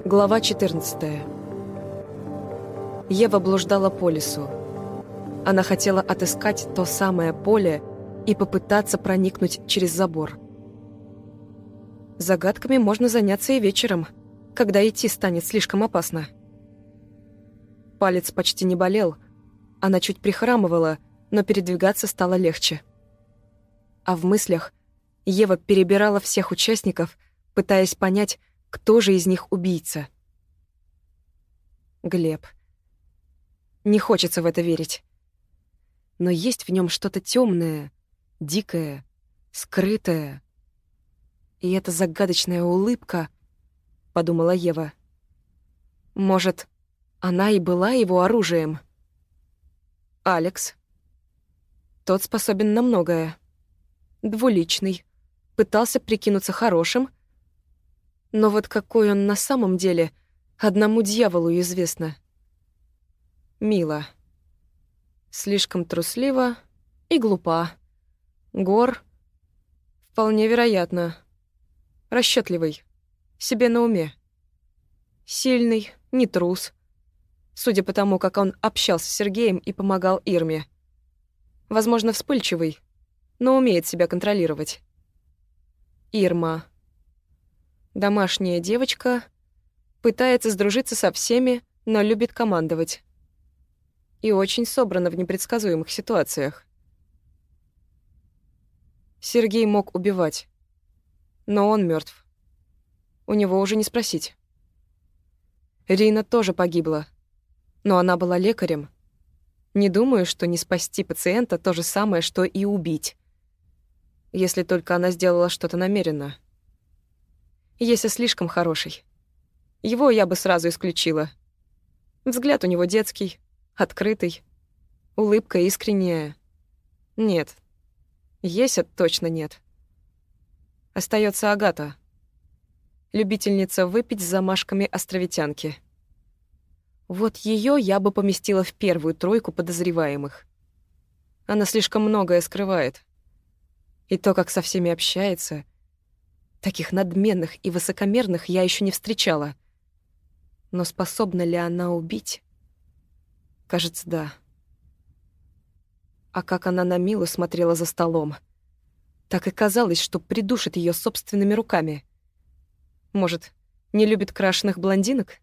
Глава 14. Ева блуждала по лесу. Она хотела отыскать то самое поле и попытаться проникнуть через забор. Загадками можно заняться и вечером, когда идти станет слишком опасно. Палец почти не болел, она чуть прихрамывала, но передвигаться стало легче. А в мыслях Ева перебирала всех участников, пытаясь понять, кто же из них убийца. Глеб. Не хочется в это верить. Но есть в нем что-то темное, дикое, скрытое. И эта загадочная улыбка, подумала Ева. Может, она и была его оружием? Алекс. Тот способен на многое. Двуличный, пытался прикинуться хорошим, но вот какой он на самом деле, одному дьяволу известно. Мила. Слишком труслива и глупа. Гор. Вполне вероятно. Расчетливый. Себе на уме. Сильный, не трус. Судя по тому, как он общался с Сергеем и помогал Ирме. Возможно, вспыльчивый, но умеет себя контролировать. Ирма. Домашняя девочка, пытается сдружиться со всеми, но любит командовать. И очень собрана в непредсказуемых ситуациях. Сергей мог убивать, но он мертв. У него уже не спросить. Рина тоже погибла, но она была лекарем. Не думаю, что не спасти пациента то же самое, что и убить. Если только она сделала что-то намеренно. Если слишком хороший. Его я бы сразу исключила. Взгляд у него детский, открытый, улыбка искренняя. Нет. Еся точно нет. Остается Агата. Любительница выпить с замашками островитянки. Вот ее я бы поместила в первую тройку подозреваемых. Она слишком многое скрывает. И то, как со всеми общается. Таких надменных и высокомерных я еще не встречала. Но способна ли она убить? Кажется, да. А как она на Милу смотрела за столом. Так и казалось, что придушит ее собственными руками. Может, не любит крашеных блондинок?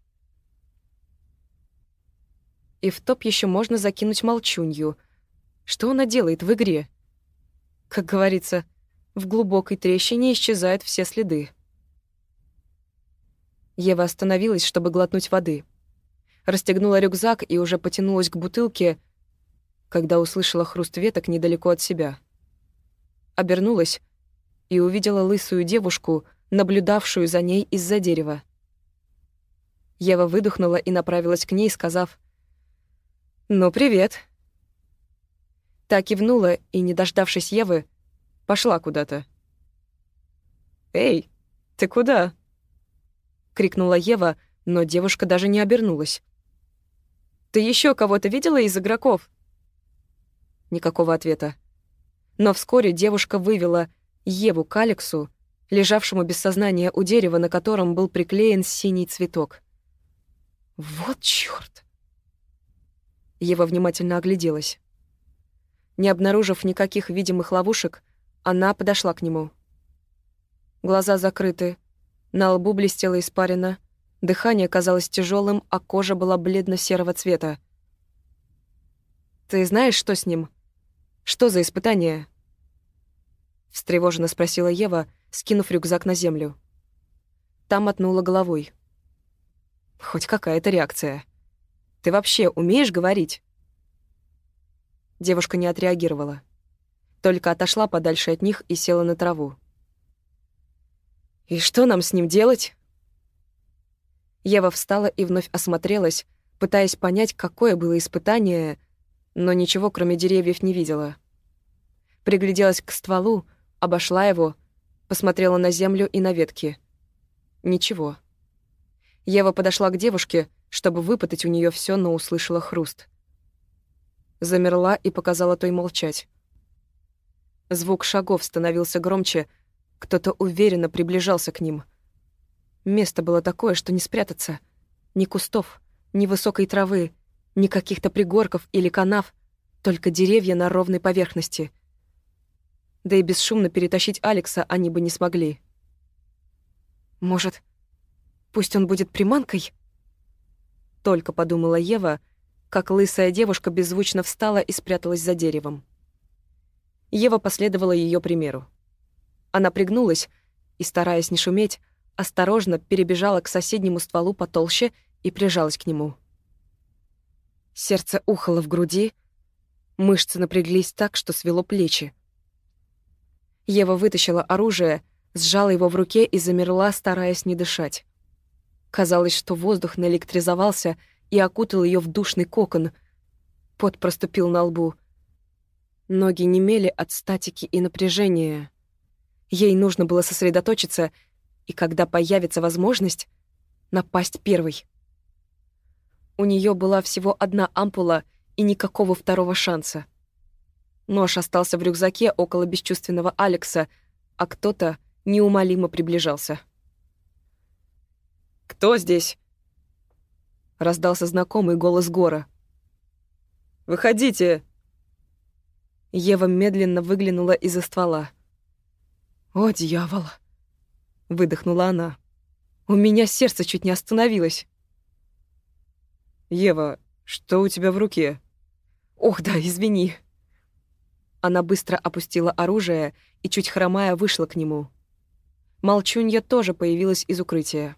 И в топ еще можно закинуть молчунью. Что она делает в игре? Как говорится, в глубокой трещине исчезают все следы. Ева остановилась, чтобы глотнуть воды. Расстегнула рюкзак и уже потянулась к бутылке, когда услышала хруст веток недалеко от себя. Обернулась и увидела лысую девушку, наблюдавшую за ней из-за дерева. Ева выдохнула и направилась к ней, сказав: «Ну, привет». Та кивнула и, не дождавшись Евы, пошла куда-то. «Эй, ты куда?» — крикнула Ева, но девушка даже не обернулась. «Ты еще кого-то видела из игроков?» Никакого ответа. Но вскоре девушка вывела Еву к Алексу, лежавшему без сознания у дерева, на котором был приклеен синий цветок. «Вот чёрт!» Ева внимательно огляделась. Не обнаружив никаких видимых ловушек, она подошла к нему. Глаза закрыты, на лбу блестела испарина, дыхание казалось тяжелым, а кожа была бледно-серого цвета. «Ты знаешь, что с ним? Что за испытание?» Встревоженно спросила Ева, скинув рюкзак на землю. Та мотнула головой. «Хоть какая-то реакция. Ты вообще умеешь говорить?» Девушка не отреагировала. Только отошла подальше от них и села на траву. «И что нам с ним делать?» Ева встала и вновь осмотрелась, пытаясь понять, какое было испытание, но ничего, кроме деревьев, не видела. Пригляделась к стволу, обошла его, посмотрела на землю и на ветки. Ничего. Ева подошла к девушке, чтобы выпытать у нее все, но услышала хруст. Замерла и показала той молчать. Звук шагов становился громче, кто-то уверенно приближался к ним. Место было такое, что не спрятаться. Ни кустов, ни высокой травы, ни каких-то пригорков или канав, только деревья на ровной поверхности. Да и бесшумно перетащить Алекса они бы не смогли. Может, пусть он будет приманкой? Только подумала Ева, как лысая девушка беззвучно встала и спряталась за деревом. Ева последовала ее примеру. Она пригнулась и, стараясь не шуметь, осторожно перебежала к соседнему стволу потолще и прижалась к нему. Сердце ухало в груди, мышцы напряглись так, что свело плечи. Ева вытащила оружие, сжала его в руке и замерла, стараясь не дышать. Казалось, что воздух наэлектризовался и окутал ее в душный кокон. Пот проступил на лбу. Ноги немели от статики и напряжения. Ей нужно было сосредоточиться, и когда появится возможность, напасть первой. У нее была всего одна ампула и никакого второго шанса. Нож остался в рюкзаке около бесчувственного Алекса, а кто-то неумолимо приближался. «Кто здесь?» — раздался знакомый голос Гора. «Выходите!» Ева медленно выглянула из-за ствола. «О, дьявол!» — выдохнула она. «У меня сердце чуть не остановилось». «Ева, что у тебя в руке?» «Ох, да, извини». Она быстро опустила оружие и, чуть хромая, вышла к нему. Молчунья тоже появилась из укрытия.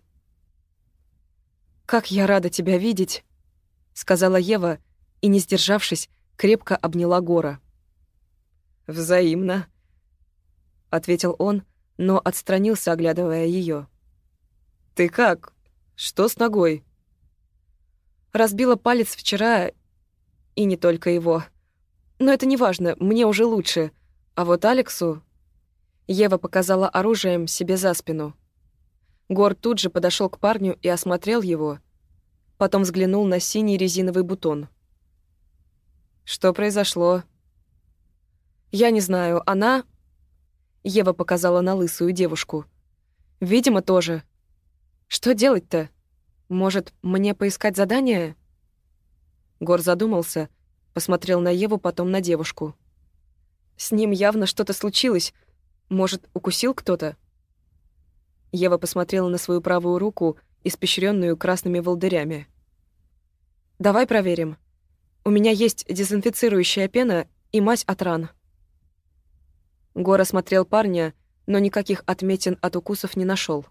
«Как я рада тебя видеть», — сказала Ева и, не сдержавшись, крепко обняла Гора. «Взаимно», — ответил он, но отстранился, оглядывая ее. «Ты как? Что с ногой?» «Разбила палец вчера, и не только его. Но это не важно, мне уже лучше. А вот Алексу...» Ева показала оружием себе за спину. Гор тут же подошел к парню и осмотрел его, потом взглянул на синий резиновый бутон. «Что произошло?» «Я не знаю, она...» Ева показала на лысую девушку. «Видимо, тоже. Что делать-то? Может, мне поискать задание?» Гор задумался, посмотрел на Еву, потом на девушку. «С ним явно что-то случилось. Может, укусил кто-то?» Ева посмотрела на свою правую руку, испещренную красными волдырями. «Давай проверим. У меня есть дезинфицирующая пена и мазь от ран». Гор осмотрел парня, но никаких отметин от укусов не нашел.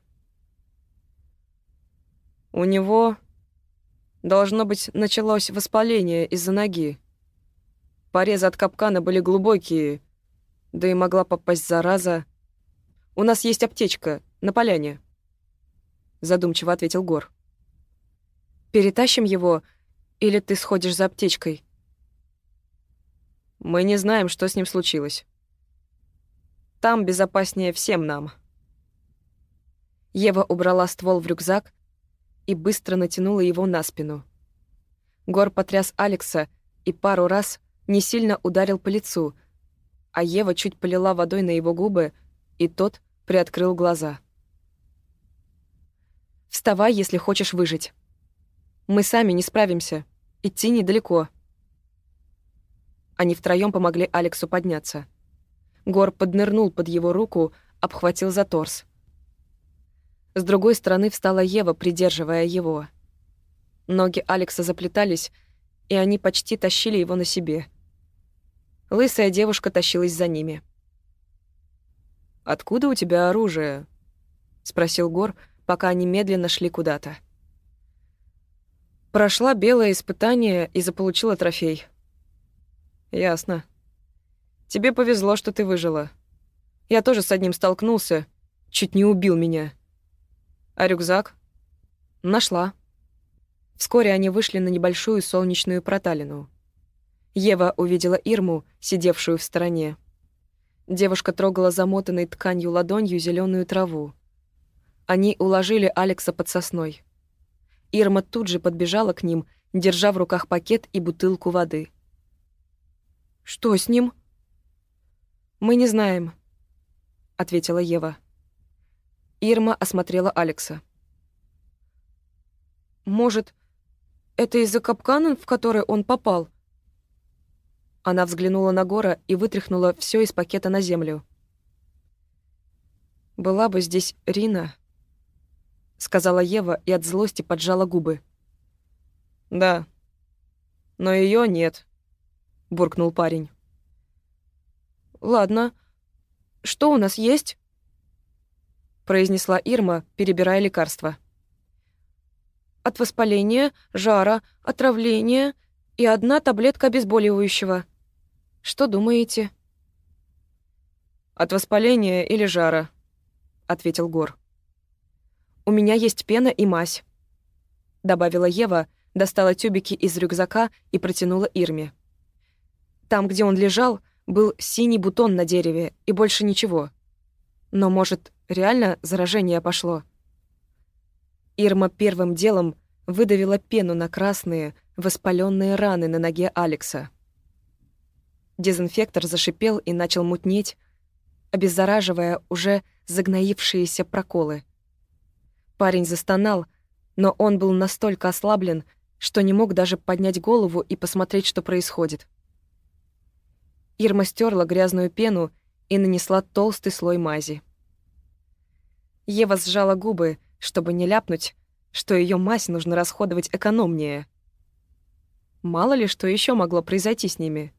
«У него, должно быть, началось воспаление из-за ноги. Порезы от капкана были глубокие, да и могла попасть зараза. У нас есть аптечка на поляне», — задумчиво ответил Гор. «Перетащим его, или ты сходишь за аптечкой?» «Мы не знаем, что с ним случилось. Там безопаснее всем нам». Ева убрала ствол в рюкзак и быстро натянула его на спину. Гор потряс Алекса и пару раз не сильно ударил по лицу, а Ева чуть полила водой на его губы, и тот приоткрыл глаза. «Вставай, если хочешь выжить. Мы сами не справимся. Идти недалеко». Они втроём помогли Алексу подняться. Гор поднырнул под его руку, обхватил за торс. С другой стороны встала Ева, придерживая его. Ноги Алекса заплетались, и они почти тащили его на себе. Лысая девушка тащилась за ними. «Откуда у тебя оружие?» — спросил Гор, пока они медленно шли куда-то. «Прошла белое испытание и заполучила трофей». «Ясно. Тебе повезло, что ты выжила. Я тоже с одним столкнулся, чуть не убил меня. А рюкзак?» «Нашла». Вскоре они вышли на небольшую солнечную проталину. Ева увидела Ирму, сидевшую в стороне. Девушка трогала замотанной тканью ладонью зеленую траву. Они уложили Алекса под сосной. Ирма тут же подбежала к ним, держа в руках пакет и бутылку воды. «Что с ним?» «Мы не знаем», — ответила Ева. Ирма осмотрела Алекса. Может, это из-за капкана, в который он попал?» Она взглянула на Гора и вытряхнула все из пакета на землю. «Была бы здесь Рина», — сказала Ева и от злости поджала губы. «Да, но ее нет», — буркнул парень. «Ладно, что у нас есть?» — произнесла Ирма, перебирая лекарства. «От воспаления, жара, отравления и 1 таблетка обезболивающего. Что думаете?» «От воспаления или жара», — ответил Гор. «У меня есть пена и мазь», — добавила Ева, достала тюбики из рюкзака и протянула Ирме. Там, где он лежал, был синий бутон на дереве и больше ничего. Но, может, реально заражение пошло? Ирма первым делом выдавила пену на красные, воспаленные раны на ноге Алекса. Дезинфектор зашипел и начал мутнеть, обеззараживая уже загноившиеся проколы. Парень застонал, но он был настолько ослаблен, что не мог даже поднять голову и посмотреть, что происходит. Ирма стерла грязную пену и нанесла толстый слой мази. Ева сжала губы, чтобы не ляпнуть, что ее мазь нужно расходовать экономнее. Мало ли, что еще могло произойти с ними.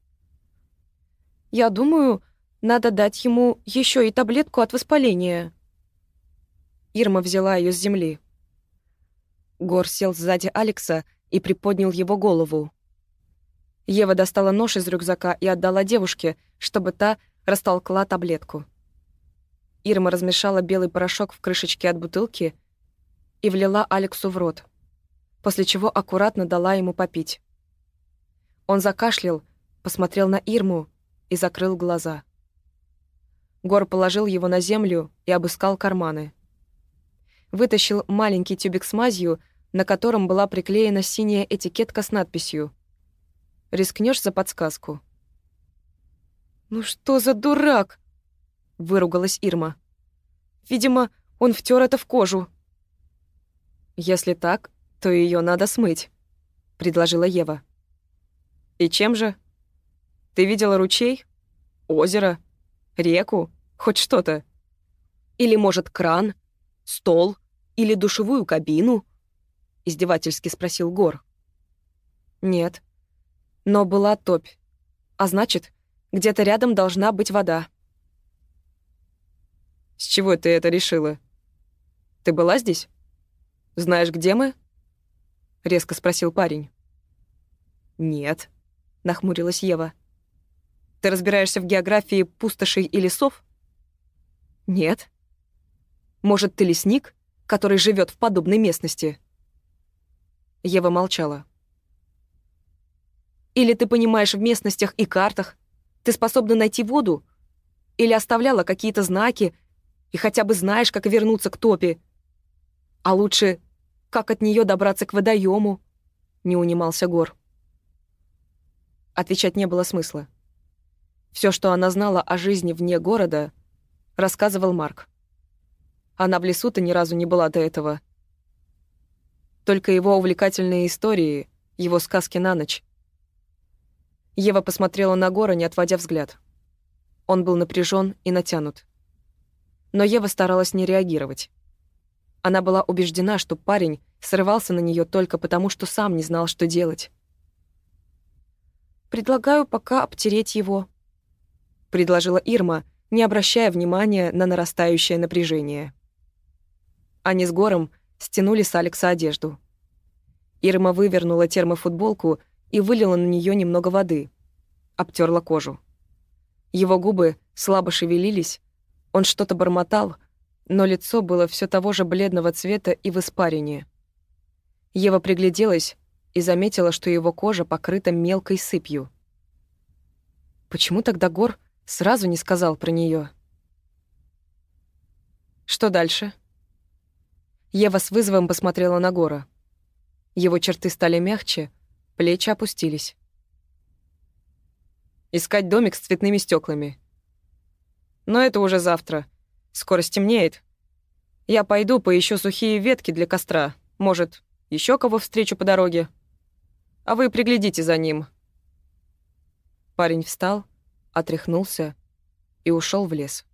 «Я думаю, надо дать ему еще и таблетку от воспаления». Ирма взяла ее с земли. Гор сел сзади Алекса и приподнял его голову. Ева достала нож из рюкзака и отдала девушке, чтобы та растолкла таблетку. Ирма размешала белый порошок в крышечке от бутылки и влила Алексу в рот, после чего аккуратно дала ему попить. Он закашлял, посмотрел на Ирму и закрыл глаза. Гор положил его на землю и обыскал карманы. Вытащил маленький тюбик с мазью, на котором была приклеена синяя этикетка с надписью «Рискнешь за подсказку?» «Ну что за дурак?» — выругалась Ирма. «Видимо, он втер это в кожу». «Если так, то ее надо смыть», — предложила Ева. «И чем же? Ты видела ручей? Озеро? Реку? Хоть что-то? Или, может, кран? Стол? Или душевую кабину?» — издевательски спросил Гор. «Нет. Но была топь. А значит, где-то рядом должна быть вода». «С чего ты это решила? Ты была здесь? Знаешь, где мы?» — резко спросил парень. «Нет», — нахмурилась Ева. «Ты разбираешься в географии пустошей и лесов?» «Нет». «Может, ты лесник, который живет в подобной местности?» Ева молчала. «Или ты понимаешь в местностях и картах? Ты способна найти воду? Или оставляла какие-то знаки и хотя бы знаешь, как вернуться к топе? А лучше, как от нее добраться к водоему?» Не унимался Гор. Отвечать не было смысла. Все, что она знала о жизни вне города, рассказывал Марк. Она в лесу-то ни разу не была до этого. Только его увлекательные истории, его сказки на ночь. Ева посмотрела на Гора, не отводя взгляд. Он был напряжен и натянут. Но Ева старалась не реагировать. Она была убеждена, что парень срывался на нее только потому, что сам не знал, что делать. «Предлагаю пока обтереть его», — предложила Ирма, не обращая внимания на нарастающее напряжение. Они с Гором стянули с Алекса одежду. Ирма вывернула термофутболку и вылила на нее немного воды. Обтерла кожу. Его губы слабо шевелились, он что-то бормотал, но лицо было все того же бледного цвета и в испарине. Ева пригляделась и заметила, что его кожа покрыта мелкой сыпью. Почему тогда Гор сразу не сказал про нее? Что дальше? Ева с вызовом посмотрела на Гора. Его черты стали мягче, плечи опустились. «Искать домик с цветными стеклами. Но это уже завтра. Скоро стемнеет. Я пойду поищу сухие ветки для костра. Может, Еще кого встречу по дороге. А вы приглядите за ним». Парень встал, отряхнулся и ушел в лес.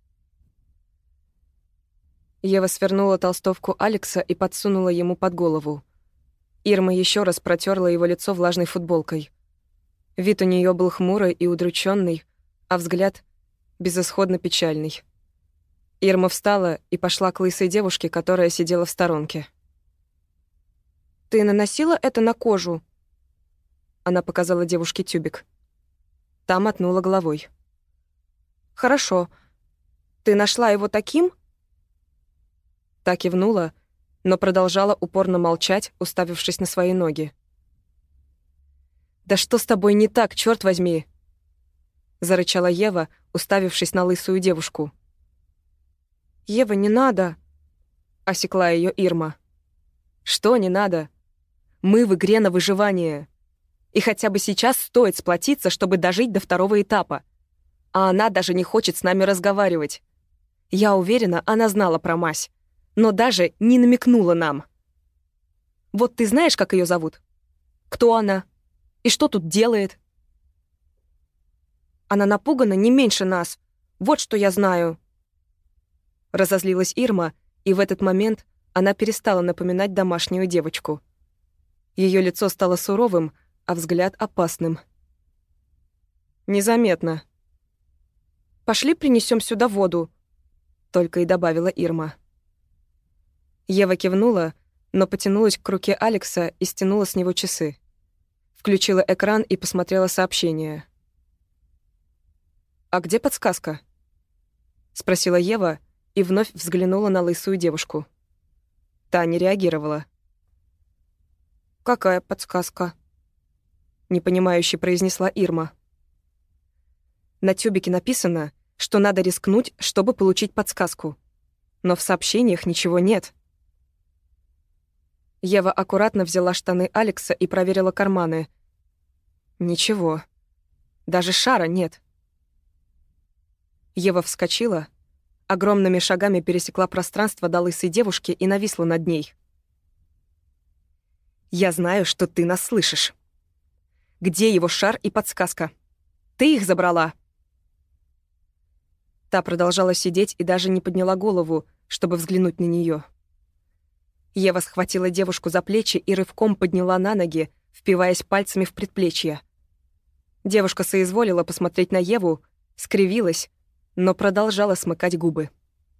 Ева свернула толстовку Алекса и подсунула ему под голову. Ирма еще раз протерла его лицо влажной футболкой. Вид у нее был хмурый и удрученный, а взгляд — безысходно печальный. Ирма встала и пошла к лысой девушке, которая сидела в сторонке. «Ты наносила это на кожу?» Она показала девушке тюбик. Та мотнула головой. «Хорошо. Ты нашла его таким?» Та кивнула, но продолжала упорно молчать, уставившись на свои ноги. «Да что с тобой не так, черт возьми?» — зарычала Ева, уставившись на лысую девушку. «Ева, не надо!» — осекла ее Ирма. «Что не надо? Мы в игре на выживание. И хотя бы сейчас стоит сплотиться, чтобы дожить до второго этапа. А она даже не хочет с нами разговаривать. Я уверена, она знала про мазь, но даже не намекнула нам. Вот ты знаешь, как ее зовут? Кто она? И что тут делает?» «Она напугана не меньше нас. Вот что я знаю». Разозлилась Ирма, и в этот момент она перестала напоминать домашнюю девочку. Ее лицо стало суровым, а взгляд опасным. «Незаметно». «Пошли принесем сюда воду», — только и добавила Ирма. Ева кивнула, но потянулась к руке Алекса и стянула с него часы. Включила экран и посмотрела сообщение. «А где подсказка?» — спросила Ева и вновь взглянула на лысую девушку. Та не реагировала. «Какая подсказка?» — непонимающе произнесла Ирма. На тюбике написано, что надо рискнуть, чтобы получить подсказку. Но в сообщениях ничего нет. Ева аккуратно взяла штаны Алекса и проверила карманы. Ничего. Даже шара нет. Ева вскочила, огромными шагами пересекла пространство до лысой девушки и нависла над ней. «Я знаю, что ты нас слышишь. Где его шар и подсказка? Ты их забрала?» Та продолжала сидеть и даже не подняла голову, чтобы взглянуть на нее. Ева схватила девушку за плечи и рывком подняла на ноги, впиваясь пальцами в предплечье. Девушка соизволила посмотреть на Еву, скривилась, но продолжала смыкать губы.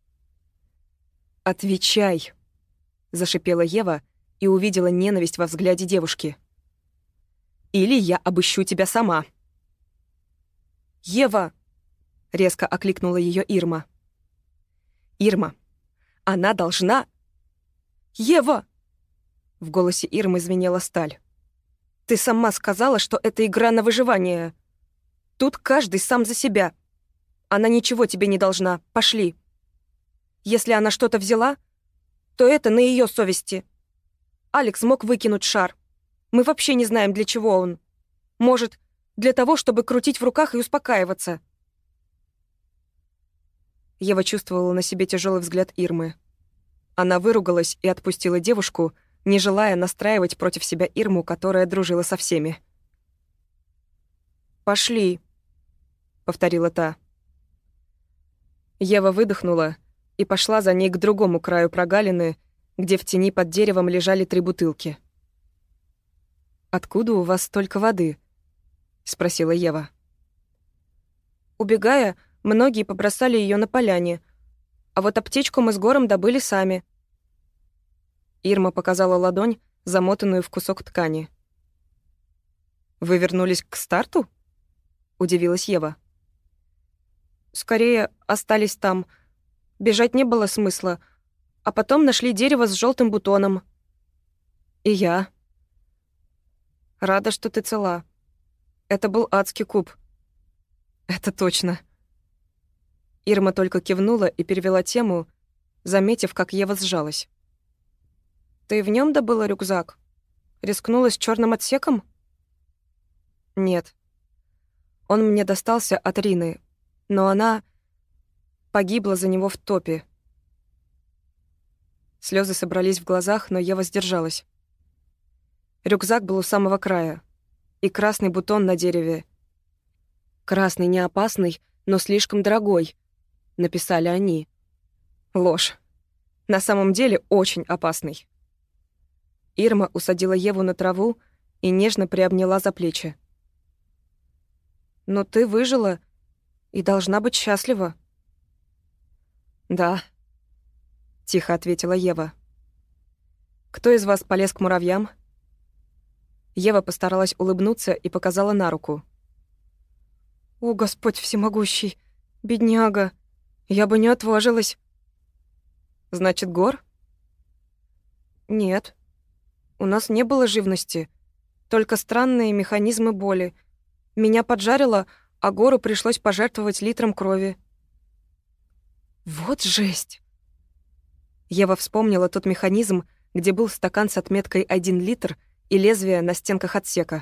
«Отвечай!» — зашипела Ева и увидела ненависть во взгляде девушки. «Или я обыщу тебя сама». «Ева!» — резко окликнула ее Ирма. «Ирма, она должна...» «Ева!» — в голосе Ирмы звенела сталь. «Ты сама сказала, что это игра на выживание. Тут каждый сам за себя. Она ничего тебе не должна. Пошли. Если она что-то взяла, то это на ее совести. Алекс мог выкинуть шар. Мы вообще не знаем, для чего он. Может, для того, чтобы крутить в руках и успокаиваться». Ева чувствовала на себе тяжелый взгляд Ирмы. Она выругалась и отпустила девушку, не желая настраивать против себя Ирму, которая дружила со всеми. «Пошли», — повторила та. Ева выдохнула и пошла за ней к другому краю прогалины, где в тени под деревом лежали 3 бутылки. «Откуда у вас столько воды?» — спросила Ева. «Убегая, многие побросали ее на поляне, а вот аптечку мы с Гором добыли сами». Ирма показала ладонь, замотанную в кусок ткани. «Вы вернулись к старту?» — удивилась Ева. «Скорее, остались там. Бежать не было смысла. А потом нашли дерево с желтым бутоном». «И я». «Рада, что ты цела. Это был адский куб». «Это точно». Ирма только кивнула и перевела тему, заметив, как Ева сжалась. «Ты в нем добыла рюкзак? Рискнула с черным отсеком?» «Нет. Он мне достался от Рины, но она погибла за него в топе». Слезы собрались в глазах, но Ева сдержалась. Рюкзак был у самого края. И красный бутон на дереве. «Красный не опасный, но слишком дорогой», — написали они. Ложь. На самом деле очень опасный. Ирма усадила Еву на траву и нежно приобняла за плечи. «Но ты выжила и должна быть счастлива». «Да», — тихо ответила Ева. «Кто из вас полез к муравьям?» Ева постаралась улыбнуться и показала на руку. «О, Господь всемогущий! Бедняга! Я бы не отважилась!» «Значит, Гор?» «Нет. У нас не было живности. Только странные механизмы боли. Меня поджарило, а Гору пришлось пожертвовать литром крови». «Вот жесть!» Ева вспомнила тот механизм, где был стакан с отметкой 1 литр и лезвие на стенках отсека.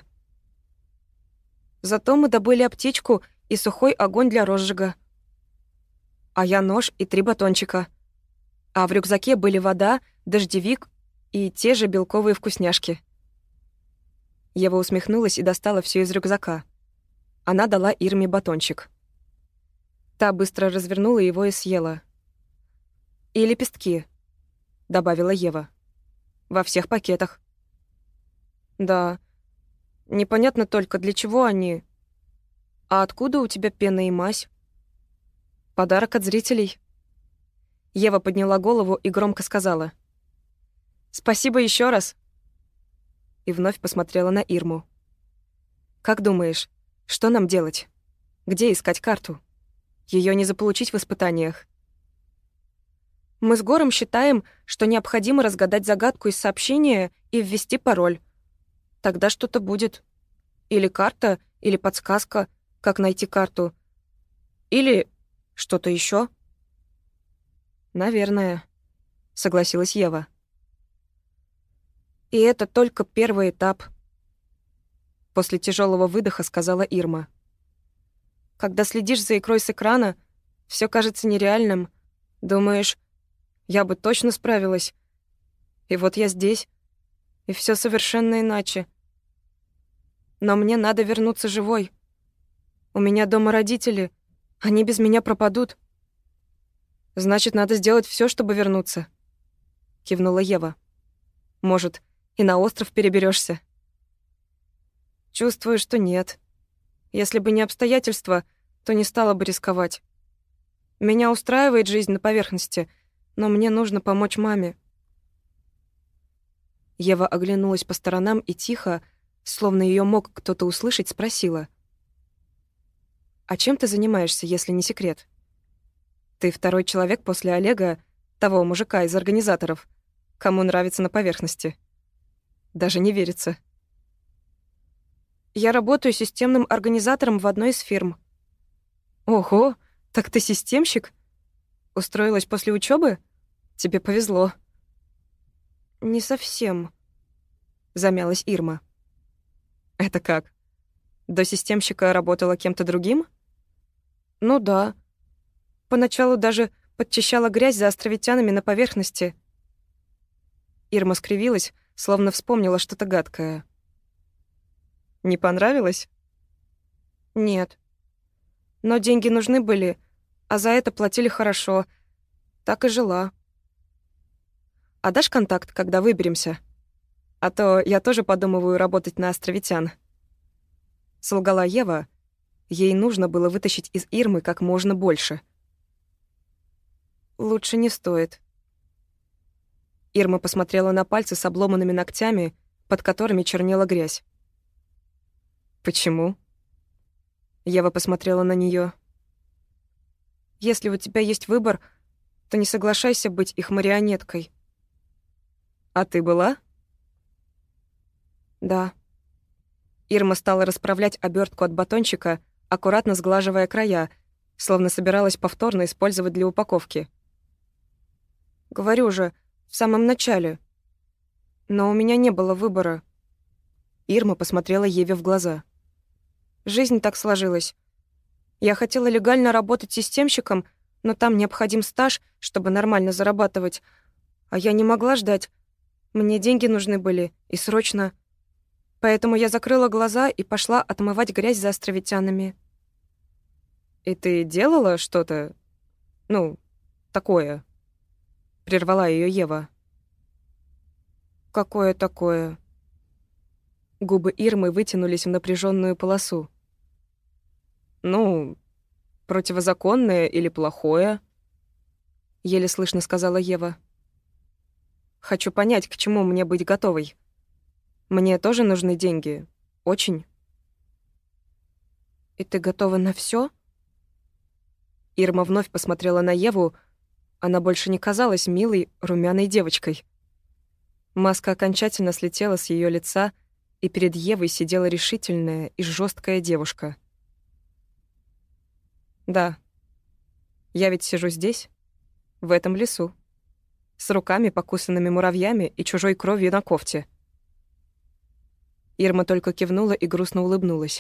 «Зато мы добыли аптечку и сухой огонь для розжига. А я нож и 3 батончика. А в рюкзаке были вода, дождевик и те же белковые вкусняшки». Ева усмехнулась и достала все из рюкзака. Она дала Ирме батончик. Та быстро развернула его и съела. «И лепестки», — добавила Ева. «Во всех пакетах». «Да. Непонятно только, для чего они. А откуда у тебя пена и мазь?» «Подарок от зрителей». Ева подняла голову и громко сказала: «Спасибо еще раз!» И вновь посмотрела на Ирму. «Как думаешь, что нам делать? Где искать карту? Ее не заполучить в испытаниях?» «Мы с Гором считаем, что необходимо разгадать загадку из сообщения и ввести пароль. Тогда что-то будет. Или карта, или подсказка, как найти карту. Или что-то еще. «Наверное», — согласилась Ева. «И это только первый этап», — после тяжелого выдоха сказала Ирма. «Когда следишь за икрой с экрана, все кажется нереальным. Думаешь, я бы точно справилась. И вот я здесь, и все совершенно иначе. Но мне надо вернуться живой. У меня дома родители, они без меня пропадут». «Значит, надо сделать все, чтобы вернуться», — кивнула Ева. «Может, и на остров переберешься? «Чувствую, что нет. Если бы не обстоятельства, то не стала бы рисковать. Меня устраивает жизнь на поверхности, но мне нужно помочь маме». Ева оглянулась по сторонам и тихо, словно ее мог кто-то услышать, спросила: «А чем ты занимаешься, если не секрет? Ты второй человек после Олега, того мужика из организаторов, кому нравится на поверхности. Даже не верится». «Я работаю системным организатором в одной из фирм». «Ого, так ты системщик? Устроилась после учебы? Тебе повезло». «Не совсем», — замялась Ирма. «Это как? До системщика работала кем-то другим?» «Ну да. Поначалу даже подчищала грязь за островитянами на поверхности». Ирма скривилась, словно вспомнила что-то гадкое. «Не понравилось?» «Нет. Но деньги нужны были, а за это платили хорошо. Так и жила». «А дашь контакт, когда выберемся? А то я тоже подумываю работать на островитян». Солгала Ева. Ей нужно было вытащить из Ирмы как можно больше. «Лучше не стоит». Ирма посмотрела на пальцы с обломанными ногтями, под которыми чернела грязь. «Почему?» Ева посмотрела на нее. «Если у тебя есть выбор, то не соглашайся быть их марионеткой». «А ты была?» «Да». Ирма стала расправлять обертку от батончика, аккуратно сглаживая края, словно собиралась повторно использовать для упаковки. «Говорю же, в самом начале. Но у меня не было выбора». Ирма посмотрела Еве в глаза. «Жизнь так сложилась. Я хотела легально работать системщиком, но там необходим стаж, чтобы нормально зарабатывать. А я не могла ждать. Мне деньги нужны были, и срочно. Поэтому я закрыла глаза и пошла отмывать грязь за островитянами. «И ты делала что-то, ну, такое?» — прервала ее Ева. «Какое такое?» Губы Ирмы вытянулись в напряженную полосу. «Ну, противозаконное или плохое?» — еле слышно сказала Ева. «Хочу понять, к чему мне быть готовой. Мне тоже нужны деньги. Очень». «И ты готова на все? Ирма вновь посмотрела на Еву. Она больше не казалась милой, румяной девочкой. Маска окончательно слетела с ее лица, и перед Евой сидела решительная и жесткая девушка. «Да, я ведь сижу здесь, в этом лесу, с руками, покусанными муравьями и чужой кровью на кофте». Ирма только кивнула и грустно улыбнулась.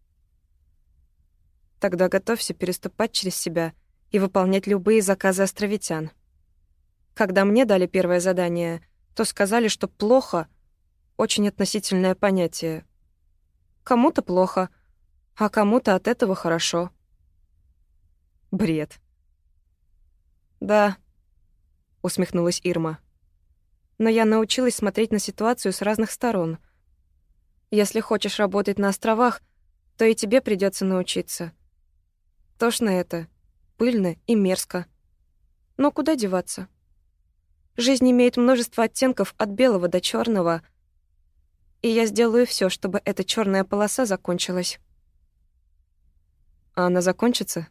«Тогда готовься переступать через себя и выполнять любые заказы островитян. Когда мне дали первое задание, то сказали, что плохо — очень относительное понятие. Кому-то плохо, а кому-то от этого хорошо». «Бред». «Да», — усмехнулась Ирма. «Но я научилась смотреть на ситуацию с разных сторон. Если хочешь работать на островах, то и тебе придется научиться. Тошно это, пыльно и мерзко. Но куда деваться? Жизнь имеет множество оттенков от белого до черного, и я сделаю все, чтобы эта черная полоса закончилась». «А она закончится?»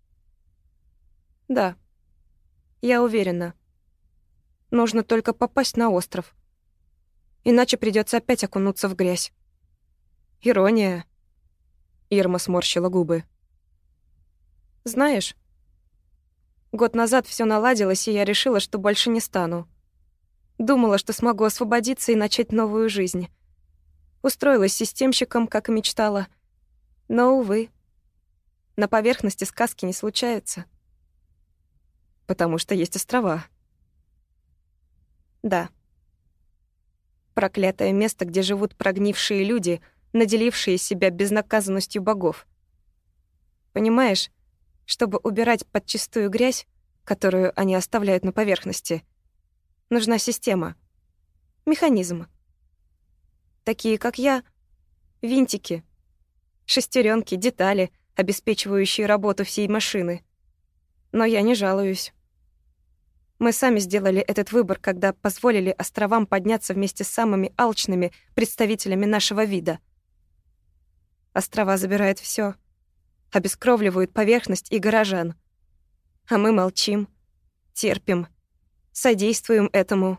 «Да, я уверена. Нужно только попасть на остров. Иначе придется опять окунуться в грязь». «Ирония». Ирма сморщила губы. «Знаешь, год назад все наладилось, и я решила, что больше не стану. Думала, что смогу освободиться и начать новую жизнь. Устроилась системщиком, как и мечтала. Но, увы, на поверхности сказки не случаются». «Потому что есть острова». «Да. Проклятое место, где живут прогнившие люди, наделившие себя безнаказанностью богов. Понимаешь, чтобы убирать подчистую грязь, которую они оставляют на поверхности, нужна система, механизм. Такие, как я, винтики, шестеренки, детали, обеспечивающие работу всей машины. Но я не жалуюсь. Мы сами сделали этот выбор, когда позволили островам подняться вместе с самыми алчными представителями нашего вида. Острова забирают все, обескровливают поверхность и горожан. А мы молчим, терпим, содействуем этому.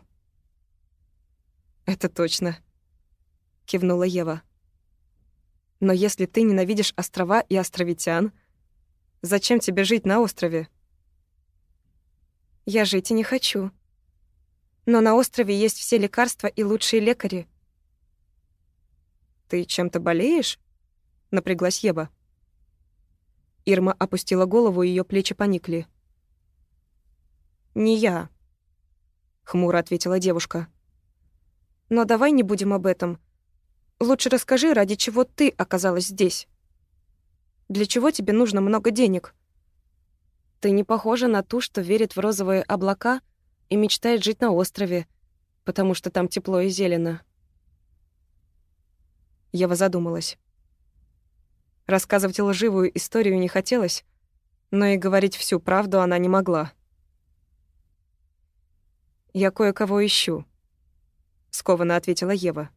«Это точно», — кивнула Ева. «Но если ты ненавидишь острова и островитян, зачем тебе жить на острове?» «Я жить и не хочу. Но на острове есть все лекарства и лучшие лекари». «Ты чем-то болеешь?» — напряглась Ева. Ирма опустила голову, ее плечи поникли. «Не я», — хмуро ответила девушка. «Но давай не будем об этом. Лучше расскажи, ради чего ты оказалась здесь. Для чего тебе нужно много денег? Ты не похожа на ту, что верит в розовые облака и мечтает жить на острове, потому что там тепло и зелено». Ева задумалась. Рассказывать лживую историю не хотелось, но и говорить всю правду она не могла. «Я кое-кого ищу», — скованно ответила Ева.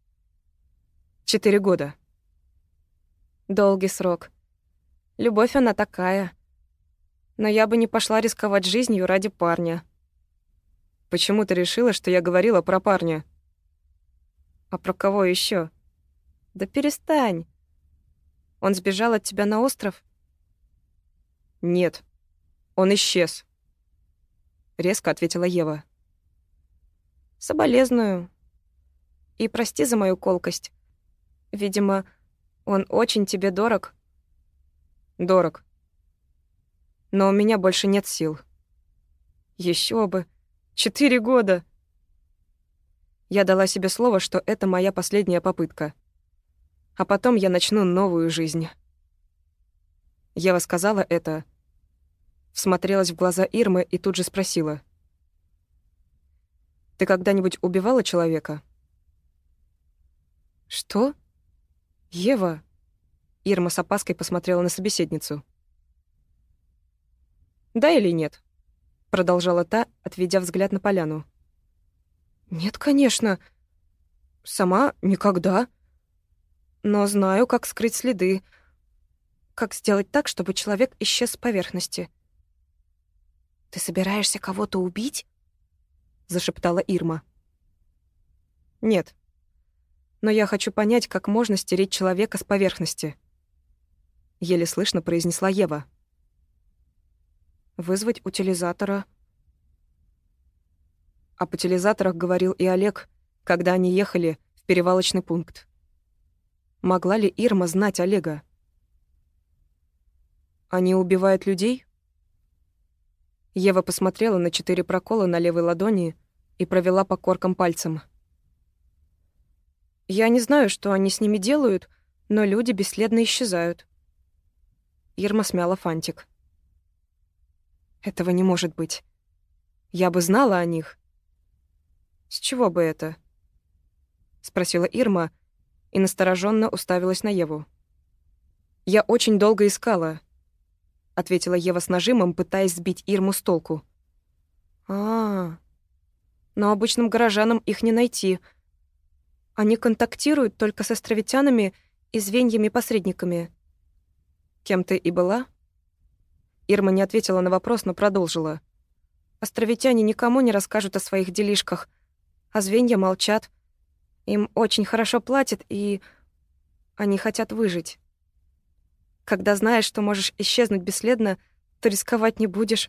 4 года. Долгий срок. Любовь она такая. Но я бы не пошла рисковать жизнью ради парня». «Почему ты решила, что я говорила про парня?» «А про кого еще? Да перестань. Он сбежал от тебя на остров?» «Нет, он исчез», — резко ответила Ева. «Соболезную. И прости за мою колкость. Видимо, он очень тебе дорог». «Дорог. Но у меня больше нет сил». Еще бы. 4 года. Я дала себе слово, что это моя последняя попытка. А потом я начну новую жизнь. Ева сказала это, всмотрелась в глаза Ирмы и тут же спросила. «Ты когда-нибудь убивала человека?» «Что? Ева?» Ирма с опаской посмотрела на собеседницу. «Да или нет?» — продолжала та, отведя взгляд на поляну. «Нет, конечно. Сама никогда. Но знаю, как скрыть следы, как сделать так, чтобы человек исчез с поверхности». «Ты собираешься кого-то убить?» — зашептала Ирма. «Нет. Но я хочу понять, как можно стереть человека с поверхности», — еле слышно произнесла Ева. «Вызвать утилизатора». Об утилизаторах говорил и Олег, когда они ехали в перевалочный пункт. Могла ли Ирма знать Олега? «Они убивают людей?» Ева посмотрела на 4 прокола на левой ладони и провела по коркам пальцем. «Я не знаю, что они с ними делают, но люди бесследно исчезают». Ирма смяла фантик. «Этого не может быть. Я бы знала о них». «С чего бы это?» — спросила Ирма и настороженно уставилась на Еву. «Я очень долго искала», — ответила Ева с нажимом, пытаясь сбить Ирму с толку. «А, но обычным горожанам их не найти. Они контактируют только с островитянами и звеньями-посредниками». «Кем ты и была?» Ирма не ответила на вопрос, но продолжила. «Островитяне никому не расскажут о своих делишках, а звенья молчат. Им очень хорошо платят, и они хотят выжить. Когда знаешь, что можешь исчезнуть бесследно, то рисковать не будешь».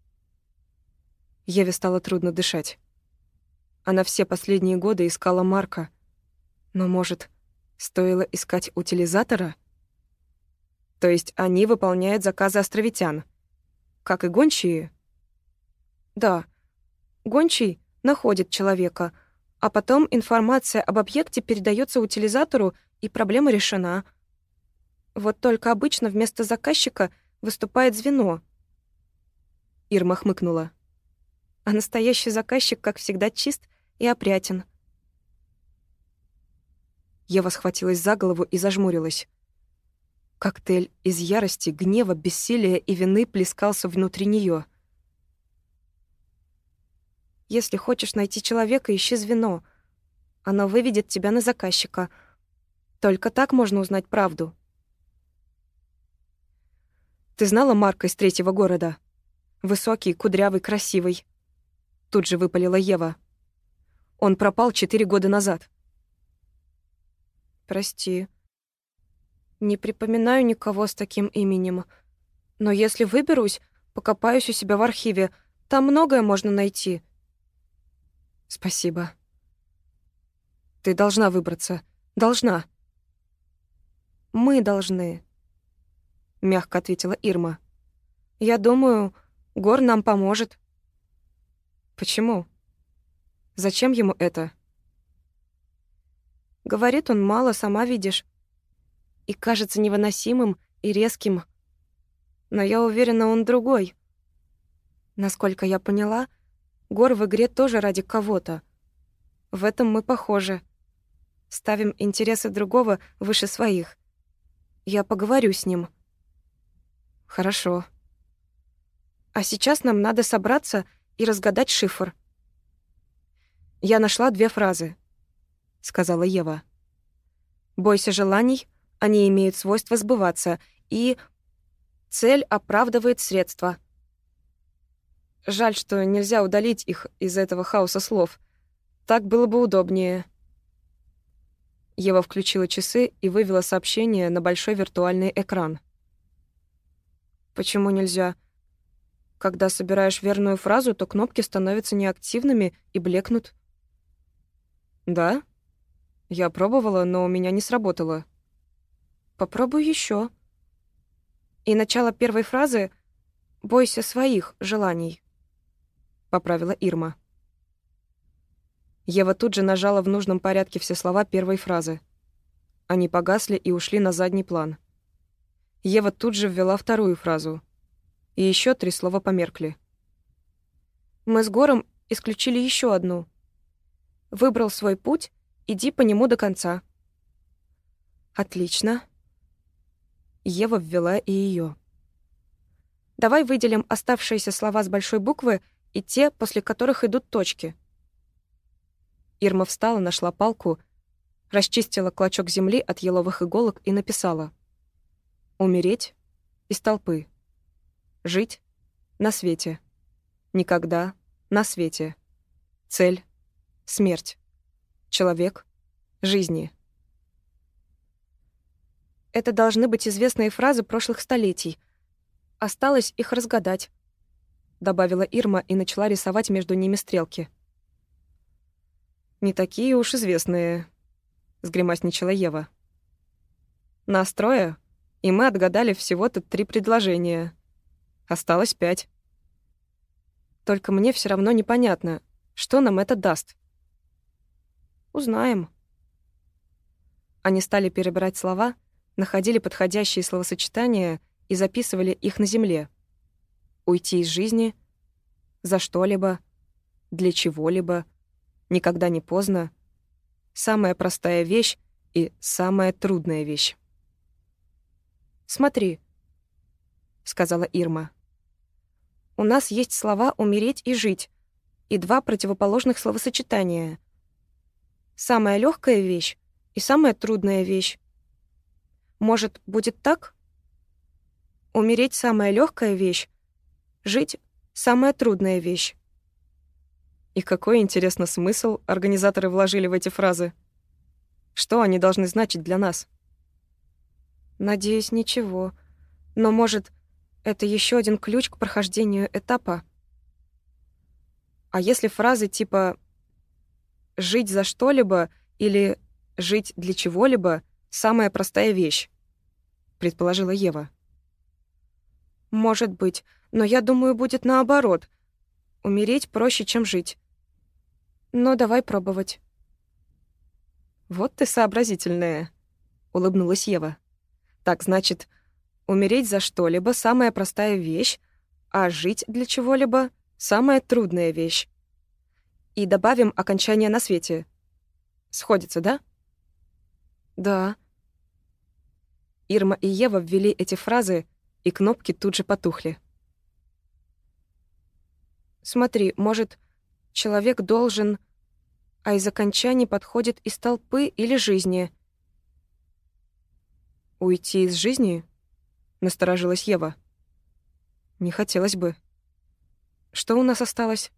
Еве стало трудно дышать. Она все последние годы искала Марка. Но, может, стоило искать утилизатора? То есть они выполняют заказы островитян, как и гончие? Да, гончий находит человека, а потом информация об объекте передается утилизатору, и проблема решена. Вот только обычно вместо заказчика выступает звено. Ирма хмыкнула. А настоящий заказчик, как всегда, чист и опрятен. Ева схватилась за голову и зажмурилась. Коктейль из ярости, гнева, бессилия и вины плескался внутри нее. «Если хочешь найти человека, ищи звено. Оно выведет тебя на заказчика. Только так можно узнать правду». «Ты знала Марка из 3-го города? Высокий, кудрявый, красивый». Тут же выпалила Ева. «Он пропал 4 года назад». «Прости. Не припоминаю никого с таким именем. Но если выберусь, покопаюсь у себя в архиве. Там многое можно найти». «Спасибо. Ты должна выбраться. Должна». «Мы должны», — мягко ответила Ирма. «Я думаю, Гор нам поможет». «Почему? Зачем ему это?» «Говорит он мало, сама видишь. И кажется невыносимым и резким. Но я уверена, он другой. Насколько я поняла, Гор в игре тоже ради кого-то. В этом мы похожи. Ставим интересы другого выше своих. Я поговорю с ним». «Хорошо. А сейчас нам надо собраться и разгадать шифр». «Я нашла 2 фразы», — сказала Ева. «Бойся желаний, они имеют свойство сбываться, и цель оправдывает средства». Жаль, что нельзя удалить их из этого хаоса слов. Так было бы удобнее. Ева включила часы и вывела сообщение на большой виртуальный экран. «Почему нельзя? Когда собираешь верную фразу, то кнопки становятся неактивными и блекнут». «Да? Я пробовала, но у меня не сработало». «Попробуй еще. И начало первой фразы «бойся своих желаний», — поправила Ирма. Ева тут же нажала в нужном порядке все слова первой фразы. Они погасли и ушли на задний план. Ева тут же ввела вторую фразу. И еще 3 слова померкли. Мы с Гором исключили еще одну. Выбрал свой путь, иди по нему до конца. Отлично. Ева ввела и ее. Давай выделим оставшиеся слова с большой буквы и те, после которых идут точки. Ирма встала, нашла палку, расчистила клочок земли от еловых иголок и написала: «Умереть из толпы. Жить на свете. Никогда на свете. Цель — смерть. Человек — жизни». Это должны быть известные фразы прошлых столетий. Осталось их разгадать, добавила Ирма и начала рисовать между ними стрелки. «Не такие уж известные», — сгримасничала Ева. «Нас 3, и мы отгадали всего-то 3 предложения. Осталось 5. Только мне все равно непонятно, что нам это даст». «Узнаем». Они стали перебирать слова, находили подходящие словосочетания и записывали их на земле. Уйти из жизни, за что-либо, для чего-либо, никогда не поздно, самая простая вещь и самая трудная вещь. «Смотри», — сказала Ирма. «У нас есть слова «умереть» и «жить» и 2 противоположных словосочетания. Самая легкая вещь и самая трудная вещь. Может, будет так? Умереть — самая легкая вещь, жить — самая трудная вещь». И какой, интересно, смысл организаторы вложили в эти фразы? Что они должны значить для нас? Надеюсь, ничего. Но, может, это еще один ключ к прохождению этапа? А если фразы типа «жить за что-либо» или «жить для чего-либо» — самая простая вещь, предположила Ева. Может быть, но я думаю, будет наоборот. Умереть проще, чем жить. Но давай пробовать. Вот ты сообразительная, улыбнулась Ева. Так, значит, умереть за что-либо — самая простая вещь, а жить для чего-либо — самая трудная вещь. И добавим окончание «на свете». Сходится, да? Да. Ирма и Ева ввели эти фразы, и кнопки тут же потухли. Смотри, может, человек должен, а из окончаний подходит из толпы или жизни. «Уйти из жизни?» — насторожилась Ева. «Не хотелось бы. Что у нас осталось?»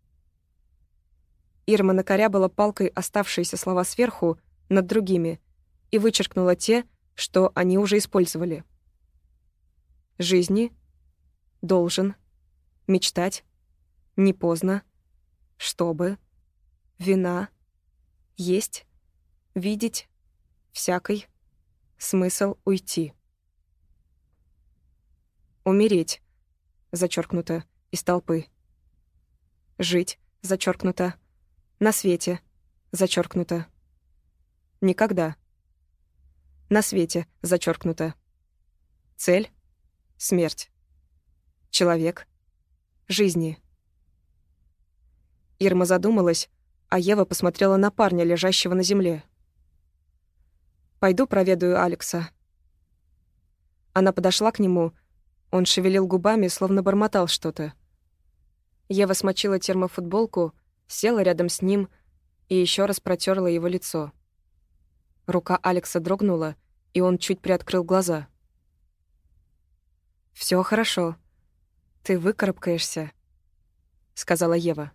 Ирма накорябала палкой оставшиеся слова сверху над другими и вычеркнула те, что они уже использовали. «Жизни», «должен», «мечтать», «не поздно», «чтобы», «вина», «есть», «видеть», «всякой», «смысл уйти». «Умереть», зачеркнуто, из толпы. «Жить», зачеркнуто, «на свете», зачеркнуто. «Никогда». «На свете», зачеркнуто. «Цель», смерть. «Человек», жизни. Ирма задумалась, а Ева посмотрела на парня, лежащего на земле. «Пойду проведаю Алекса». Она подошла к нему, он шевелил губами, словно бормотал что-то. Ева смочила термофутболку, села рядом с ним и еще раз протерла его лицо. Рука Алекса дрогнула, и он чуть приоткрыл глаза. «Всё хорошо. Ты выкарабкаешься», — сказала Ева.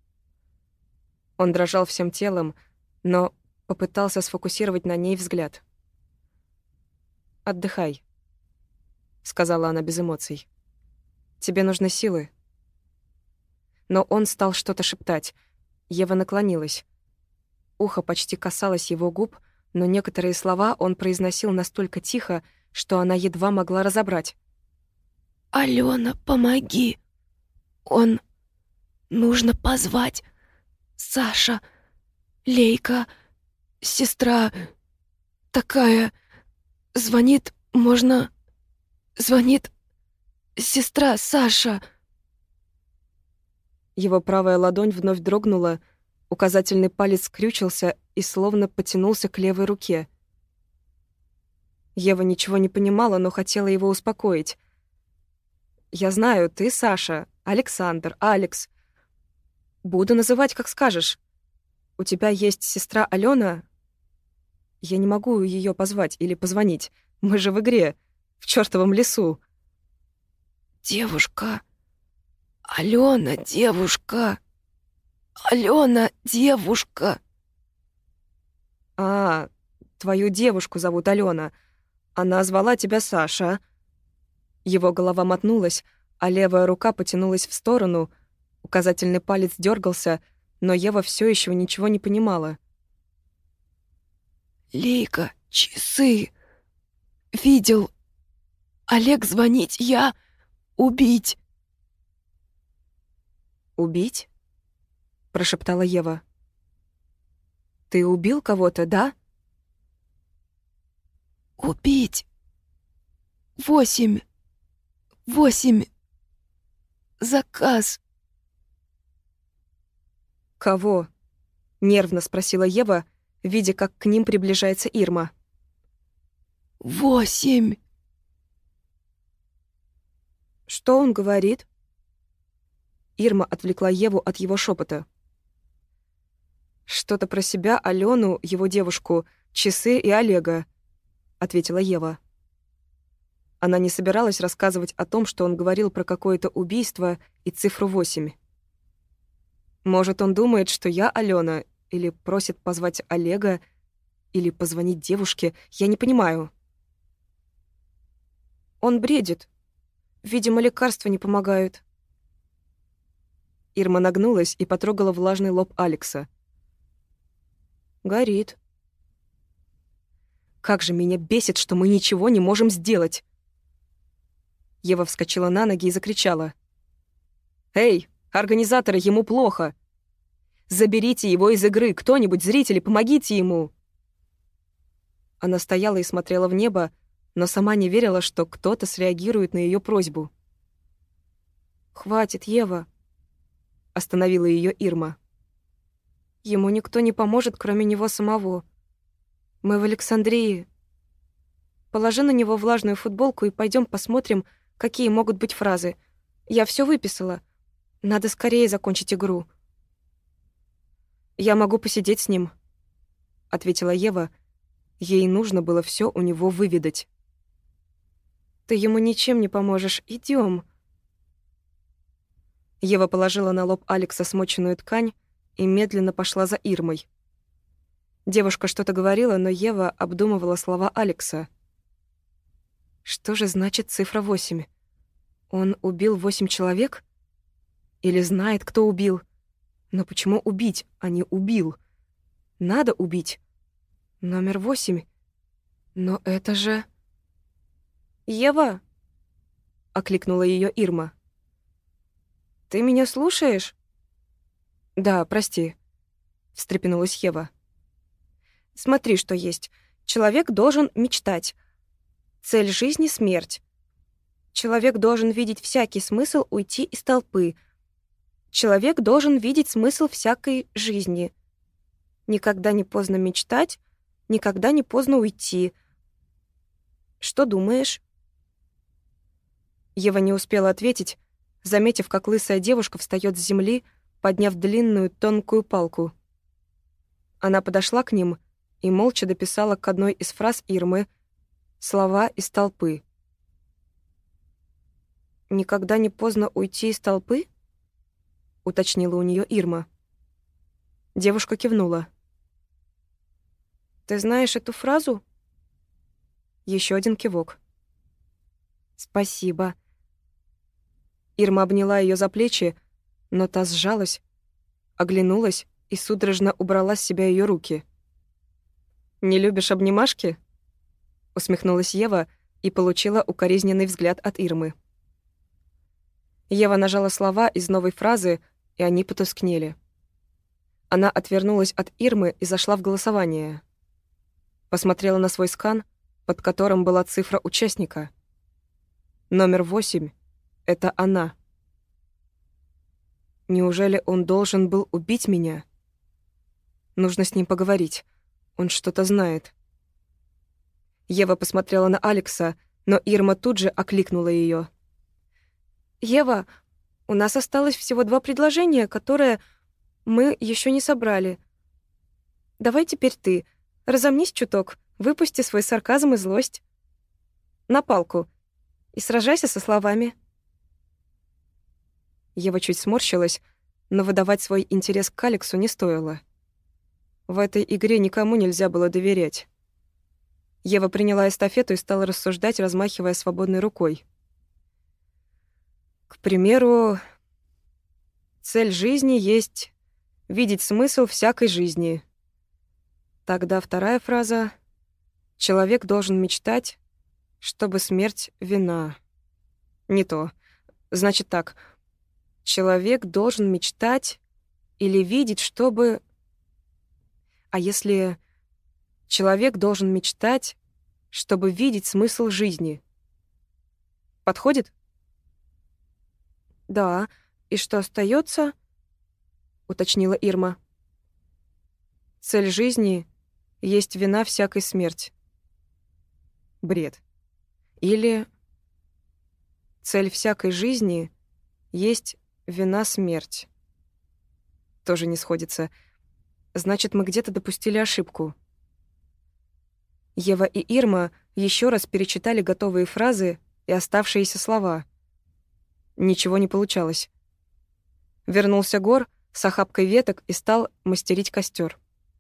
Он дрожал всем телом, но попытался сфокусировать на ней взгляд. «Отдыхай», — сказала она без эмоций. «Тебе нужны силы». Но он стал что-то шептать. Ева наклонилась. Ухо почти касалось его губ, но некоторые слова он произносил настолько тихо, что она едва могла разобрать. «Алена, помоги! Он... Нужно позвать! Саша, Лейка, сестра... такая... Звонит, можно... Звонит сестра Саша. Его правая ладонь вновь дрогнула, указательный палец скрючился и словно потянулся к левой руке. Ева ничего не понимала, но хотела его успокоить. «Я знаю, ты Саша, Александр, Алекс. Буду называть, как скажешь. У тебя есть сестра Алена. Я не могу ее позвать или позвонить. Мы же в игре, в чёртовом лесу». Девушка. Алена, девушка. Алена, девушка. «А, твою девушку зовут Алена. Она звала тебя Саша». Его голова мотнулась, а левая рука потянулась в сторону, указательный палец дергался, но Ева все еще ничего не понимала. Лейка, часы. Видел. Олег звонить, я... Убить. «Убить?» — прошептала Ева. «Ты убил кого-то, да?» Убить. 8. Заказ. «Кого?» — нервно спросила Ева, видя, как к ним приближается Ирма. 8. «Что он говорит?» Ирма отвлекла Еву от его шепота. «Что-то про себя, Алену, его девушку, часы и Олега», — ответила Ева. Она не собиралась рассказывать о том, что он говорил про какое-то убийство и цифру 8. Может, он думает, что я Алена, или просит позвать Олега, или позвонить девушке, я не понимаю. Он бредит. Видимо, лекарства не помогают. Ирма нагнулась и потрогала влажный лоб Алекса. Горит. Как же меня бесит, что мы ничего не можем сделать. Ева вскочила на ноги и закричала. «Эй, организаторы, ему плохо! Заберите его из игры, кто-нибудь, зрители, помогите ему!» Она стояла и смотрела в небо, но сама не верила, что кто-то среагирует на ее просьбу. «Хватит, Ева!» — остановила ее Ирма. «Ему никто не поможет, кроме него самого. Мы в Александрии. Положи на него влажную футболку и пойдем посмотрим, какие могут быть фразы. Я все выписала. Надо скорее закончить игру». «Я могу посидеть с ним», — ответила Ева. Ей нужно было все у него выведать. «Ты ему ничем не поможешь. Идем. Ева положила на лоб Алекса смоченную ткань и медленно пошла за Ирмой. Девушка что-то говорила, но Ева обдумывала слова Алекса. Что же значит цифра 8? Он убил 8 человек? Или знает, кто убил? Но почему убить, а не убил? Надо убить. Номер 8. Но это же... «Ева!» — окликнула ее Ирма. «Ты меня слушаешь?» «Да, прости», — встрепенулась Ева. «Смотри, что есть. Человек должен мечтать. Цель жизни — смерть. Человек должен видеть всякий смысл уйти из толпы. Человек должен видеть смысл всякой жизни. Никогда не поздно мечтать, никогда не поздно уйти. Что думаешь?» Ева не успела ответить, заметив, как лысая девушка встает с земли, подняв длинную тонкую палку. Она подошла к ним и молча дописала к одной из фраз Ирмы слова из толпы. «Никогда не поздно уйти из толпы?» — уточнила у нее Ирма. Девушка кивнула. «Ты знаешь эту фразу?» Еще один кивок. «Спасибо». Ирма обняла ее за плечи, но та сжалась, оглянулась и судорожно убрала с себя ее руки. «Не любишь обнимашки?» — усмехнулась Ева и получила укоризненный взгляд от Ирмы. Ева нажала слова из новой фразы, и они потускнели. Она отвернулась от Ирмы и зашла в голосование. Посмотрела на свой скан, под которым была цифра участника. Номер 8 — это она. Неужели он должен был убить меня? Нужно с ним поговорить. Он что-то знает. Ева посмотрела на Алекса, но Ирма тут же окликнула ее. «Ева, у нас осталось всего 2 предложения, которые мы еще не собрали. Давай теперь ты. Разомнись чуток, выпусти свой сарказм и злость. На палку. И сражайся со словами». Ева чуть сморщилась, но выдавать свой интерес к Алексу не стоило. В этой игре никому нельзя было доверять. Ева приняла эстафету и стала рассуждать, размахивая свободной рукой. К примеру, цель жизни есть видеть смысл всякой жизни. Тогда вторая фраза — человек должен мечтать, чтобы смерть — вина. Не то. Значит так. Человек должен мечтать или видеть, чтобы... А если человек должен мечтать, чтобы видеть смысл жизни? Подходит? «Да, и что остается? Уточнила Ирма. Цель жизни есть вина всякой смерть. Бред. Или цель всякой жизни есть вина смерть. Тоже не сходится. Значит, мы где-то допустили ошибку. Ева и Ирма еще раз перечитали готовые фразы и оставшиеся слова. Ничего не получалось. Вернулся Гор с охапкой веток и стал мастерить костер.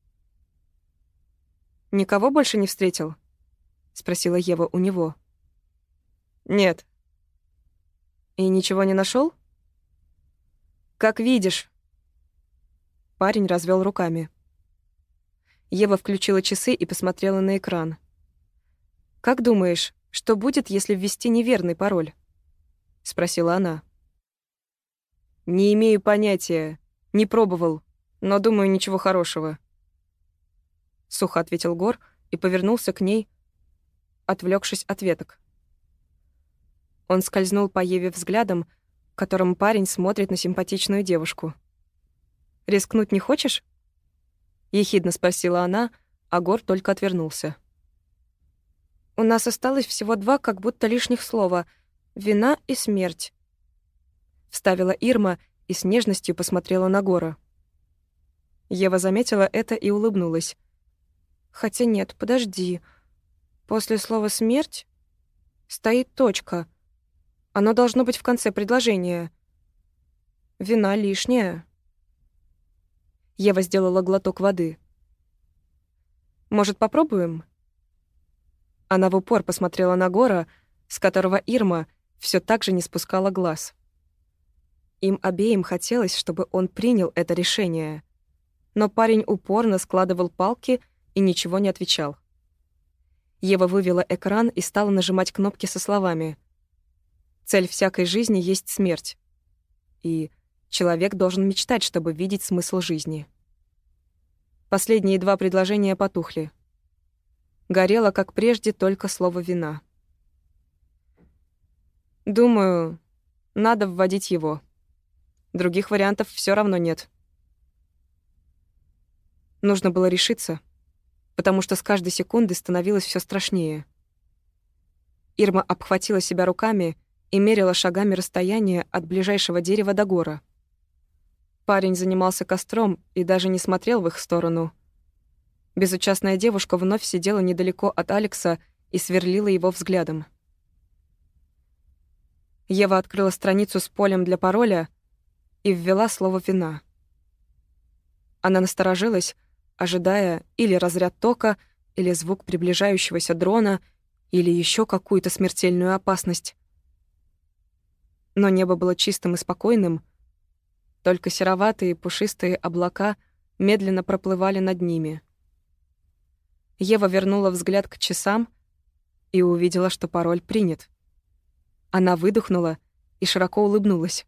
«Никого больше не встретил?» — спросила Ева у него. «Нет». «И ничего не нашел? «Как видишь». Парень развел руками. Ева включила часы и посмотрела на экран. «Как думаешь, что будет, если ввести неверный пароль?» — спросила она. «Не имею понятия. Не пробовал. Но думаю, ничего хорошего». Сухо ответил Гор и повернулся к ней, отвлекшись от веток. Он скользнул по Еве взглядом, которым парень смотрит на симпатичную девушку. «Рискнуть не хочешь?» — ехидно спросила она, а Гор только отвернулся. «У нас осталось всего 2 как будто лишних слова — вина и смерть», — вставила Ирма и с нежностью посмотрела на Гора. Ева заметила это и улыбнулась. «Хотя нет, подожди. После слова «смерть» стоит точка. Оно должно быть в конце предложения. Вина лишняя». Ева сделала глоток воды. «Может, попробуем?» Она в упор посмотрела на Гора, с которого Ирма все так же не спускала глаз. Им обеим хотелось, чтобы он принял это решение. Но парень упорно складывал палки и ничего не отвечал. Ева вывела экран и стала нажимать кнопки со словами: «Цель всякой жизни есть смерть». И «Человек должен мечтать, чтобы видеть смысл жизни». Последние 2 предложения потухли. Горело, как прежде, только слово «вина». «Думаю, надо вводить его. Других вариантов все равно нет». Нужно было решиться, потому что с каждой секунды становилось все страшнее. Ирма обхватила себя руками и мерила шагами расстояние от ближайшего дерева до Гора. Парень занимался костром и даже не смотрел в их сторону. Безучастная девушка вновь сидела недалеко от Алекса и сверлила его взглядом. Ева открыла страницу с полем для пароля и ввела слово «вина». Она насторожилась, ожидая или разряд тока, или звук приближающегося дрона, или еще какую-то смертельную опасность. Но небо было чистым и спокойным, только сероватые пушистые облака медленно проплывали над ними. Ева вернула взгляд к часам и увидела, что пароль принят. Она выдохнула и широко улыбнулась.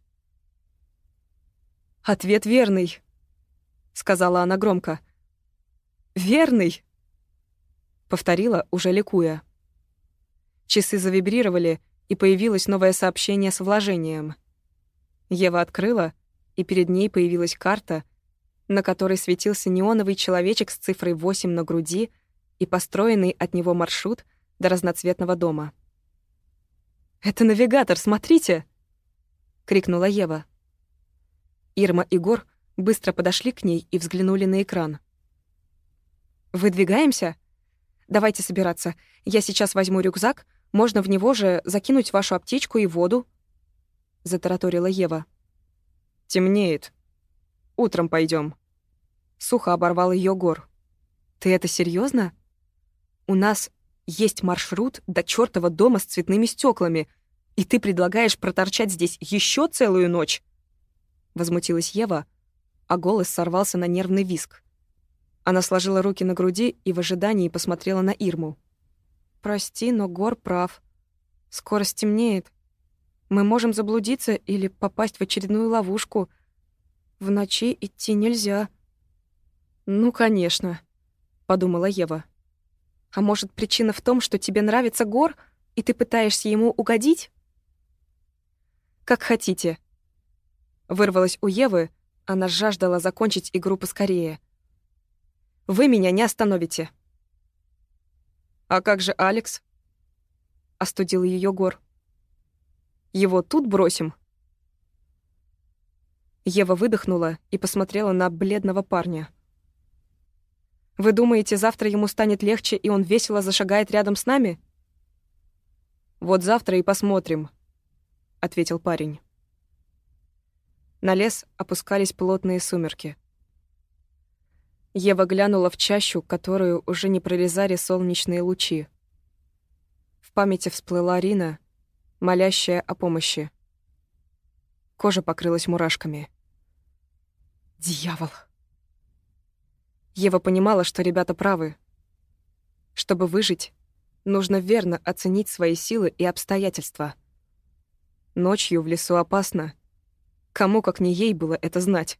«Ответ верный», — сказала она громко. «Верный!» повторила, уже ликуя. Часы завибрировали, и появилось новое сообщение с вложением. Ева открыла, и перед ней появилась карта, на которой светился неоновый человечек с цифрой 8 на груди и построенный от него маршрут до разноцветного дома. «Это навигатор, смотрите!» — крикнула Ева. Ирма и Гор быстро подошли к ней и взглянули на экран. «Выдвигаемся? Давайте собираться. Я сейчас возьму рюкзак, можно в него же закинуть вашу аптечку и воду», — затараторила Ева. «Темнеет. Утром пойдем. Сухо оборвал ее Гор. «Ты это серьезно? У нас есть маршрут до чёртова дома с цветными стеклами, и ты предлагаешь проторчать здесь еще целую ночь?» Возмутилась Ева, а голос сорвался на нервный визг. Она сложила руки на груди и в ожидании посмотрела на Ирму. «Прости, но Гор прав. Скоро стемнеет. Мы можем заблудиться или попасть в очередную ловушку. В ночи идти нельзя». «Ну, конечно», — подумала Ева. «А может, причина в том, что тебе нравится Гор, и ты пытаешься ему угодить?» «Как хотите». Вырвалась у Евы, она жаждала закончить игру поскорее. «Вы меня не остановите». «А как же Алекс?» — остудил ее Гор. «Его тут бросим?» Ева выдохнула и посмотрела на бледного парня. «Вы думаете, завтра ему станет легче, и он весело зашагает рядом с нами?» «Вот завтра и посмотрим», — ответил парень. На лес опускались плотные сумерки. Ева глянула в чащу, которую уже не прорезали солнечные лучи. В памяти всплыла Рина, молящая о помощи. Кожа покрылась мурашками. «Дьявол!» Ева понимала, что ребята правы. Чтобы выжить, нужно верно оценить свои силы и обстоятельства. Ночью в лесу опасно. Кому, как не ей, было это знать?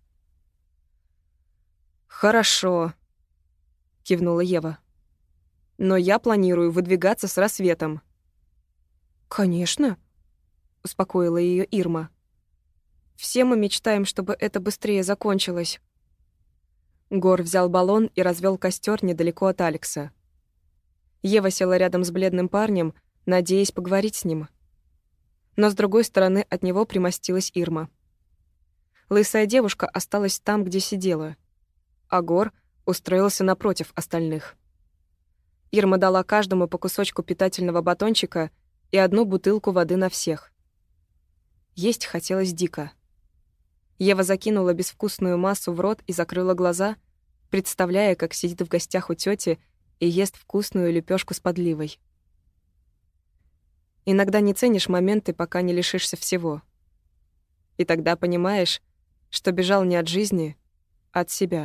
«Хорошо», — кивнула Ева. «Но я планирую выдвигаться с рассветом». «Конечно», — успокоила ее Ирма. «Все мы мечтаем, чтобы это быстрее закончилось». Гор взял баллон и развел костер недалеко от Алекса. Ева села рядом с бледным парнем, надеясь поговорить с ним. Но с другой стороны от него примостилась Ирма. Лысая девушка осталась там, где сидела, а Гор устроился напротив остальных. Ирма дала каждому по кусочку питательного батончика и одну бутылку воды на всех. Есть хотелось дико. Ева закинула безвкусную массу в рот и закрыла глаза, представляя, как сидит в гостях у тёти и ест вкусную лепёшку с подливой. Иногда не ценишь моменты, пока не лишишься всего. И тогда понимаешь, что бежал не от жизни, а от себя.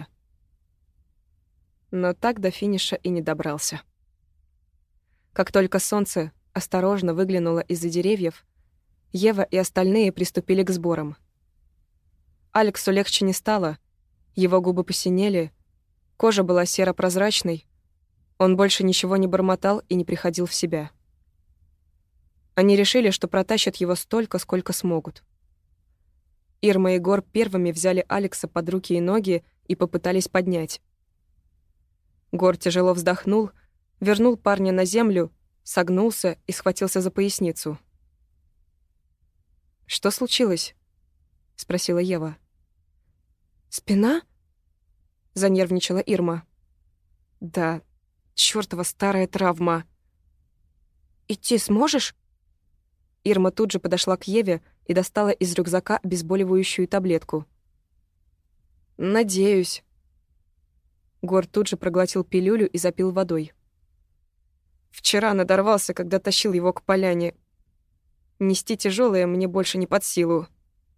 Но так до финиша и не добрался. Как только солнце осторожно выглянуло из-за деревьев, Ева и остальные приступили к сборам. Алексу легче не стало, его губы посинели, кожа была серо-прозрачной, он больше ничего не бормотал и не приходил в себя. Они решили, что протащат его столько, сколько смогут. Ирма и Гор первыми взяли Алекса под руки и ноги и попытались поднять. Гор тяжело вздохнул, вернул парня на землю, согнулся и схватился за поясницу. «Что случилось?» — спросила Ева. «Спина?» — занервничала Ирма. «Да, чёртова старая травма». «Идти сможешь?» Ирма тут же подошла к Еве и достала из рюкзака обезболивающую таблетку. «Надеюсь». Гор тут же проглотил пилюлю и запил водой. «Вчера надорвался, когда тащил его к поляне. Нести тяжелое мне больше не под силу».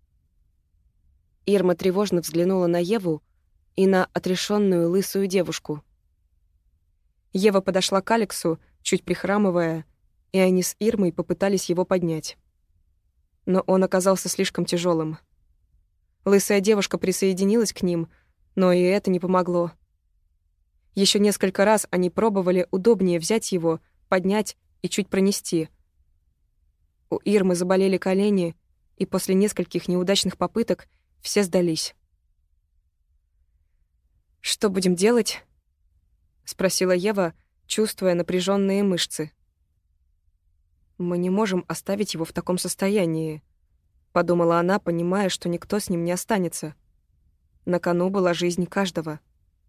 Ирма тревожно взглянула на Еву и на отрешенную лысую девушку. Ева подошла к Алексу, чуть прихрамывая, и они с Ирмой попытались его поднять. Но он оказался слишком тяжелым. Лысая девушка присоединилась к ним, но и это не помогло. Еще несколько раз они пробовали удобнее взять его, поднять и чуть пронести. У Ирмы заболели колени, и после нескольких неудачных попыток все сдались. «Что будем делать?» — спросила Ева, чувствуя напряженные мышцы. «Мы не можем оставить его в таком состоянии», — подумала она, понимая, что никто с ним не останется. На кону была жизнь каждого.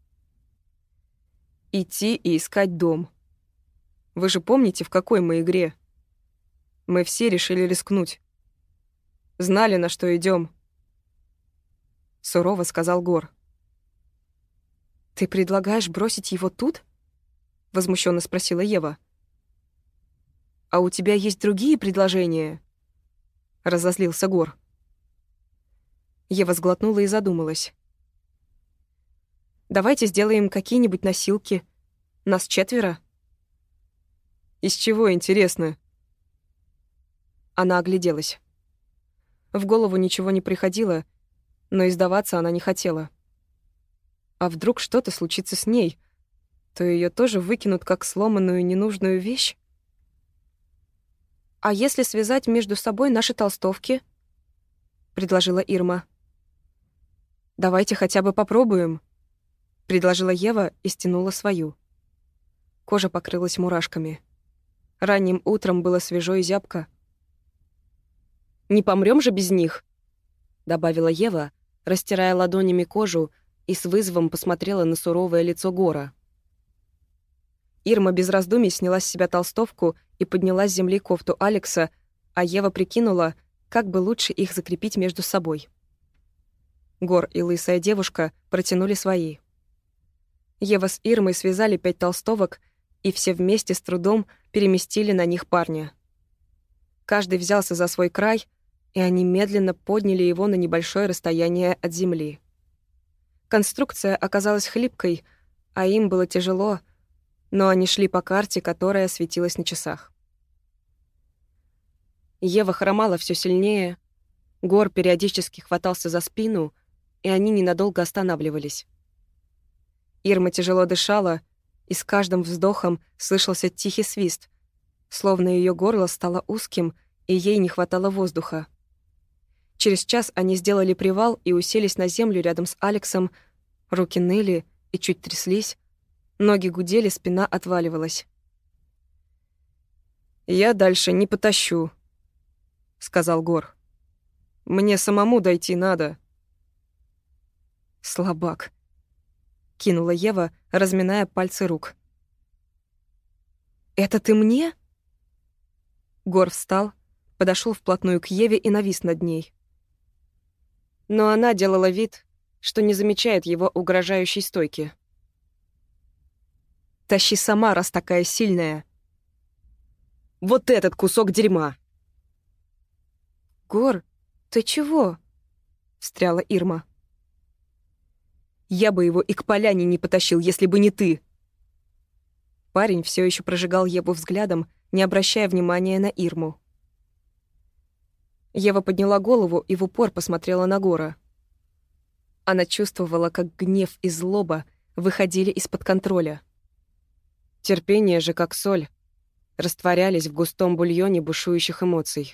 «Идти и искать дом. Вы же помните, в какой мы игре? Мы все решили рискнуть. Знали, на что идем. Сурово сказал Гор. «Ты предлагаешь бросить его тут?» — возмущенно спросила Ева. «А у тебя есть другие предложения?» — разозлился Гор. Ева сглотнула и задумалась. «Давайте сделаем какие-нибудь носилки. Нас 4». «Из чего, интересно?» Она огляделась. В голову ничего не приходило, но издаваться она не хотела. А вдруг что-то случится с ней, то ее тоже выкинут как сломанную ненужную вещь? «А если связать между собой наши толстовки?» — предложила Ирма. «Давайте хотя бы попробуем», — предложила Ева и стянула свою. Кожа покрылась мурашками. Ранним утром было свежо и зябко. «Не помрём же без них», — добавила Ева, растирая ладонями кожу, и с вызовом посмотрела на суровое лицо Гора. Ирма без раздумий сняла с себя толстовку и подняла с земли кофту Алекса, а Ева прикинула, как бы лучше их закрепить между собой. Гор и лысая девушка протянули свои. Ева с Ирмой связали 5 толстовок, и все вместе с трудом переместили на них парня. Каждый взялся за свой край, и они медленно подняли его на небольшое расстояние от земли. Конструкция оказалась хлипкой, а им было тяжело, но они шли по карте, которая светилась на часах. Ева хромала все сильнее, Гор периодически хватался за спину, и они ненадолго останавливались. Ирма тяжело дышала, и с каждым вздохом слышался тихий свист, словно ее горло стало узким, и ей не хватало воздуха. Через час они сделали привал и уселись на землю рядом с Алексом. Руки ныли и чуть тряслись, ноги гудели, спина отваливалась. «Я дальше не потащу», — сказал Гор. «Мне самому дойти надо». «Слабак», — кинула Ева, разминая пальцы рук. «Это ты мне?» Гор встал, подошел вплотную к Еве и навис над ней. Но она делала вид, что не замечает его угрожающей стойки. «Тащи сама, раз такая сильная!» «Вот этот кусок дерьма!» «Гор, ты чего?» — встряла Ирма. «Я бы его и к поляне не потащил, если бы не ты!» Парень все еще прожигал Еву взглядом, не обращая внимания на Ирму. Ева подняла голову и в упор посмотрела на Гора. Она чувствовала, как гнев и злоба выходили из-под контроля. Терпение же, как соль, растворялись в густом бульоне бушующих эмоций.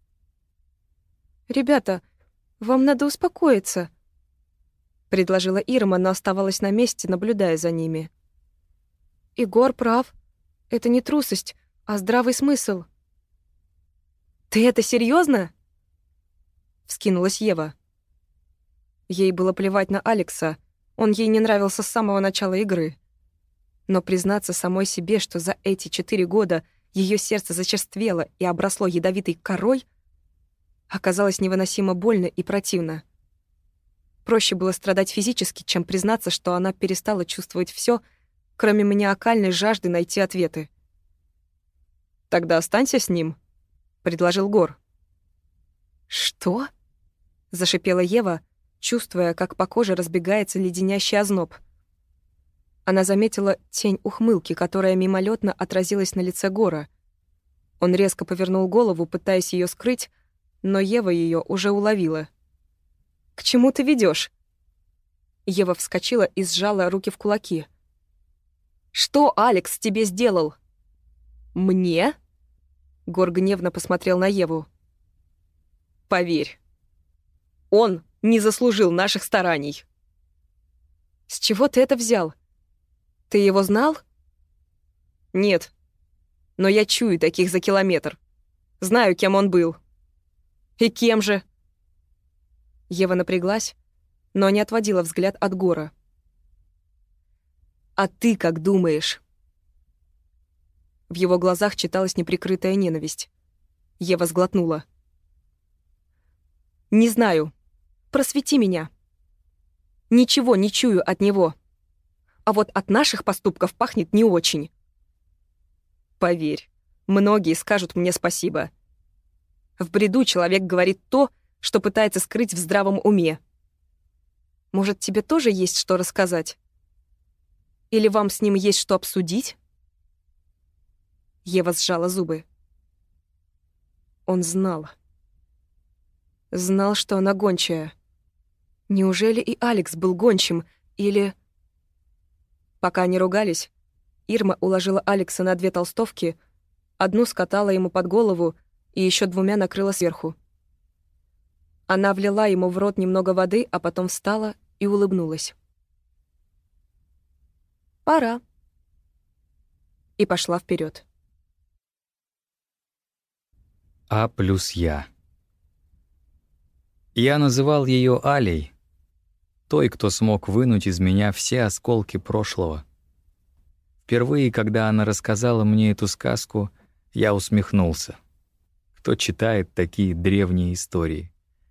«Ребята, вам надо успокоиться», — предложила Ирма, но оставалась на месте, наблюдая за ними. «Егор прав. Это не трусость, а здравый смысл». «Ты это серьезно? Вскинулась Ева. Ей было плевать на Алекса, он ей не нравился с самого начала игры. Но признаться самой себе, что за эти 4 года ее сердце зачерствело и обросло ядовитой корой, оказалось невыносимо больно и противно. Проще было страдать физически, чем признаться, что она перестала чувствовать все, кроме маниакальной жажды найти ответы. «Тогда останься с ним», — предложил Гор. «Что?» — зашипела Ева, чувствуя, как по коже разбегается леденящий озноб. Она заметила тень ухмылки, которая мимолетно отразилась на лице Гора. Он резко повернул голову, пытаясь ее скрыть, но Ева ее уже уловила. «К чему ты ведешь? Ева вскочила и сжала руки в кулаки. Что Алекс тебе сделал? Мне? Гор гневно посмотрел на Еву. Поверь, он не заслужил наших стараний. С чего ты это взял? Ты его знал? Нет, но я чую таких за километр. Знаю, кем он был. И кем же? Ева напряглась, но не отводила взгляд от Гора. «А ты как думаешь?» В его глазах читалась неприкрытая ненависть. Ева сглотнула. «Не знаю. Просвети меня. Ничего не чую от него. А вот от наших поступков пахнет не очень. Поверь, многие скажут мне спасибо. В бреду человек говорит то, что пытается скрыть в здравом уме. Может, тебе тоже есть что рассказать? Или вам с ним есть что обсудить?» Ева сжала зубы. Он знал. Знал, что она гончая. Неужели и Алекс был гончим? Или... Пока они ругались, Ирма уложила Алекса на 2 толстовки, одну скатала ему под голову и еще 2 накрыла сверху. Она влила ему в рот немного воды, а потом встала и улыбнулась. «Пора». И пошла вперед. А плюс я. Я называл ее Алей, той, кто смог вынуть из меня все осколки прошлого. Впервые, когда она рассказала мне эту сказку, я усмехнулся. Кто читает такие древние истории?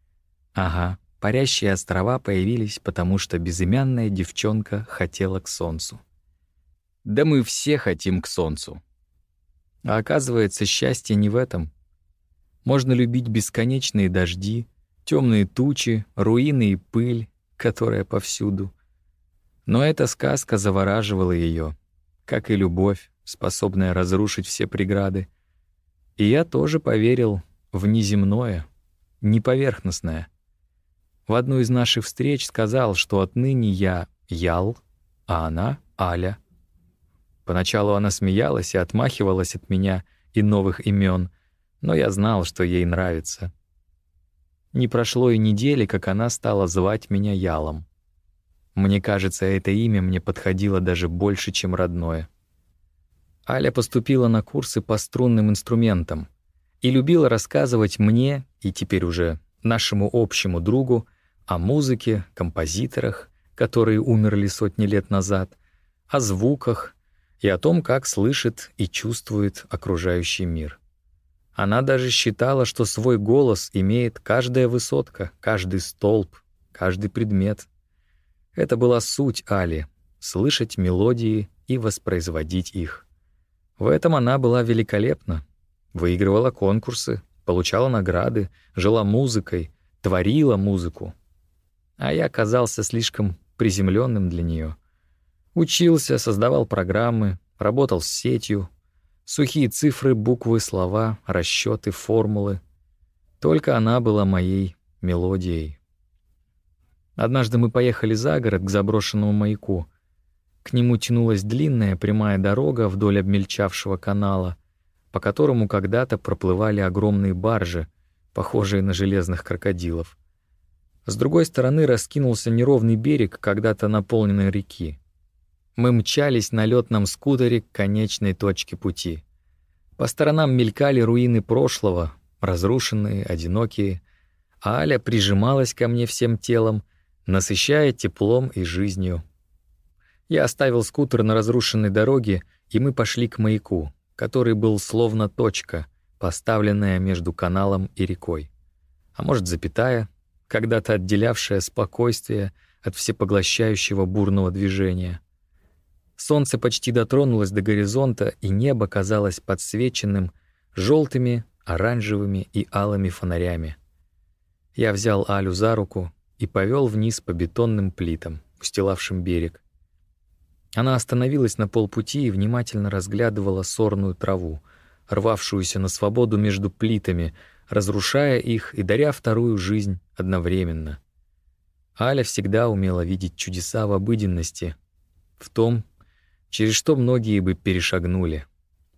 Ага, парящие острова появились, потому что безымянная девчонка хотела к солнцу. Да мы все хотим к солнцу. А оказывается, счастье не в этом. Можно любить бесконечные дожди, темные тучи, руины и пыль, которая повсюду. Но эта сказка завораживала ее, как и любовь, способная разрушить все преграды. И я тоже поверил в неземное, неповерхностное. В одну из наших встреч сказал, что отныне я Ял, а она Аля. Поначалу она смеялась и отмахивалась от меня и новых имен, но я знал, что ей нравится. Не прошло и недели, как она стала звать меня Ялом. Мне кажется, это имя мне подходило даже больше, чем родное. Аля поступила на курсы по струнным инструментам и любила рассказывать мне, и теперь уже нашему общему другу, о музыке, композиторах, которые умерли сотни лет назад, о звуках и о том, как слышит и чувствует окружающий мир. Она даже считала, что свой голос имеет каждая высотка, каждый столб, каждый предмет. Это была суть Али — слышать мелодии и воспроизводить их. В этом она была великолепна. Выигрывала конкурсы, получала награды, жила музыкой, творила музыку. А я казался слишком приземленным для нее. Учился, создавал программы, работал с сетью. Сухие цифры, буквы, слова, расчеты, формулы. Только она была моей мелодией. Однажды мы поехали за город к заброшенному маяку. К нему тянулась длинная прямая дорога вдоль обмельчавшего канала, по которому когда-то проплывали огромные баржи, похожие на железных крокодилов. С другой стороны раскинулся неровный берег когда-то наполненной реки. Мы мчались на лётном скутере к конечной точке пути. По сторонам мелькали руины прошлого, разрушенные, одинокие, а Аля прижималась ко мне всем телом, насыщая теплом и жизнью. Я оставил скутер на разрушенной дороге, и мы пошли к маяку, который был словно точка, поставленная между каналом и рекой. А может, запятая, когда-то отделявшая спокойствие от всепоглощающего бурного движения. Солнце почти дотронулось до горизонта, и небо казалось подсвеченным желтыми, оранжевыми и алыми фонарями. Я взял Алю за руку и повел вниз по бетонным плитам, устилавшим берег. Она остановилась на полпути и внимательно разглядывала сорную траву, рвавшуюся на свободу между плитами, разрушая их и даря вторую жизнь одновременно. Аля всегда умела видеть чудеса в обыденности, в том, через что многие бы перешагнули.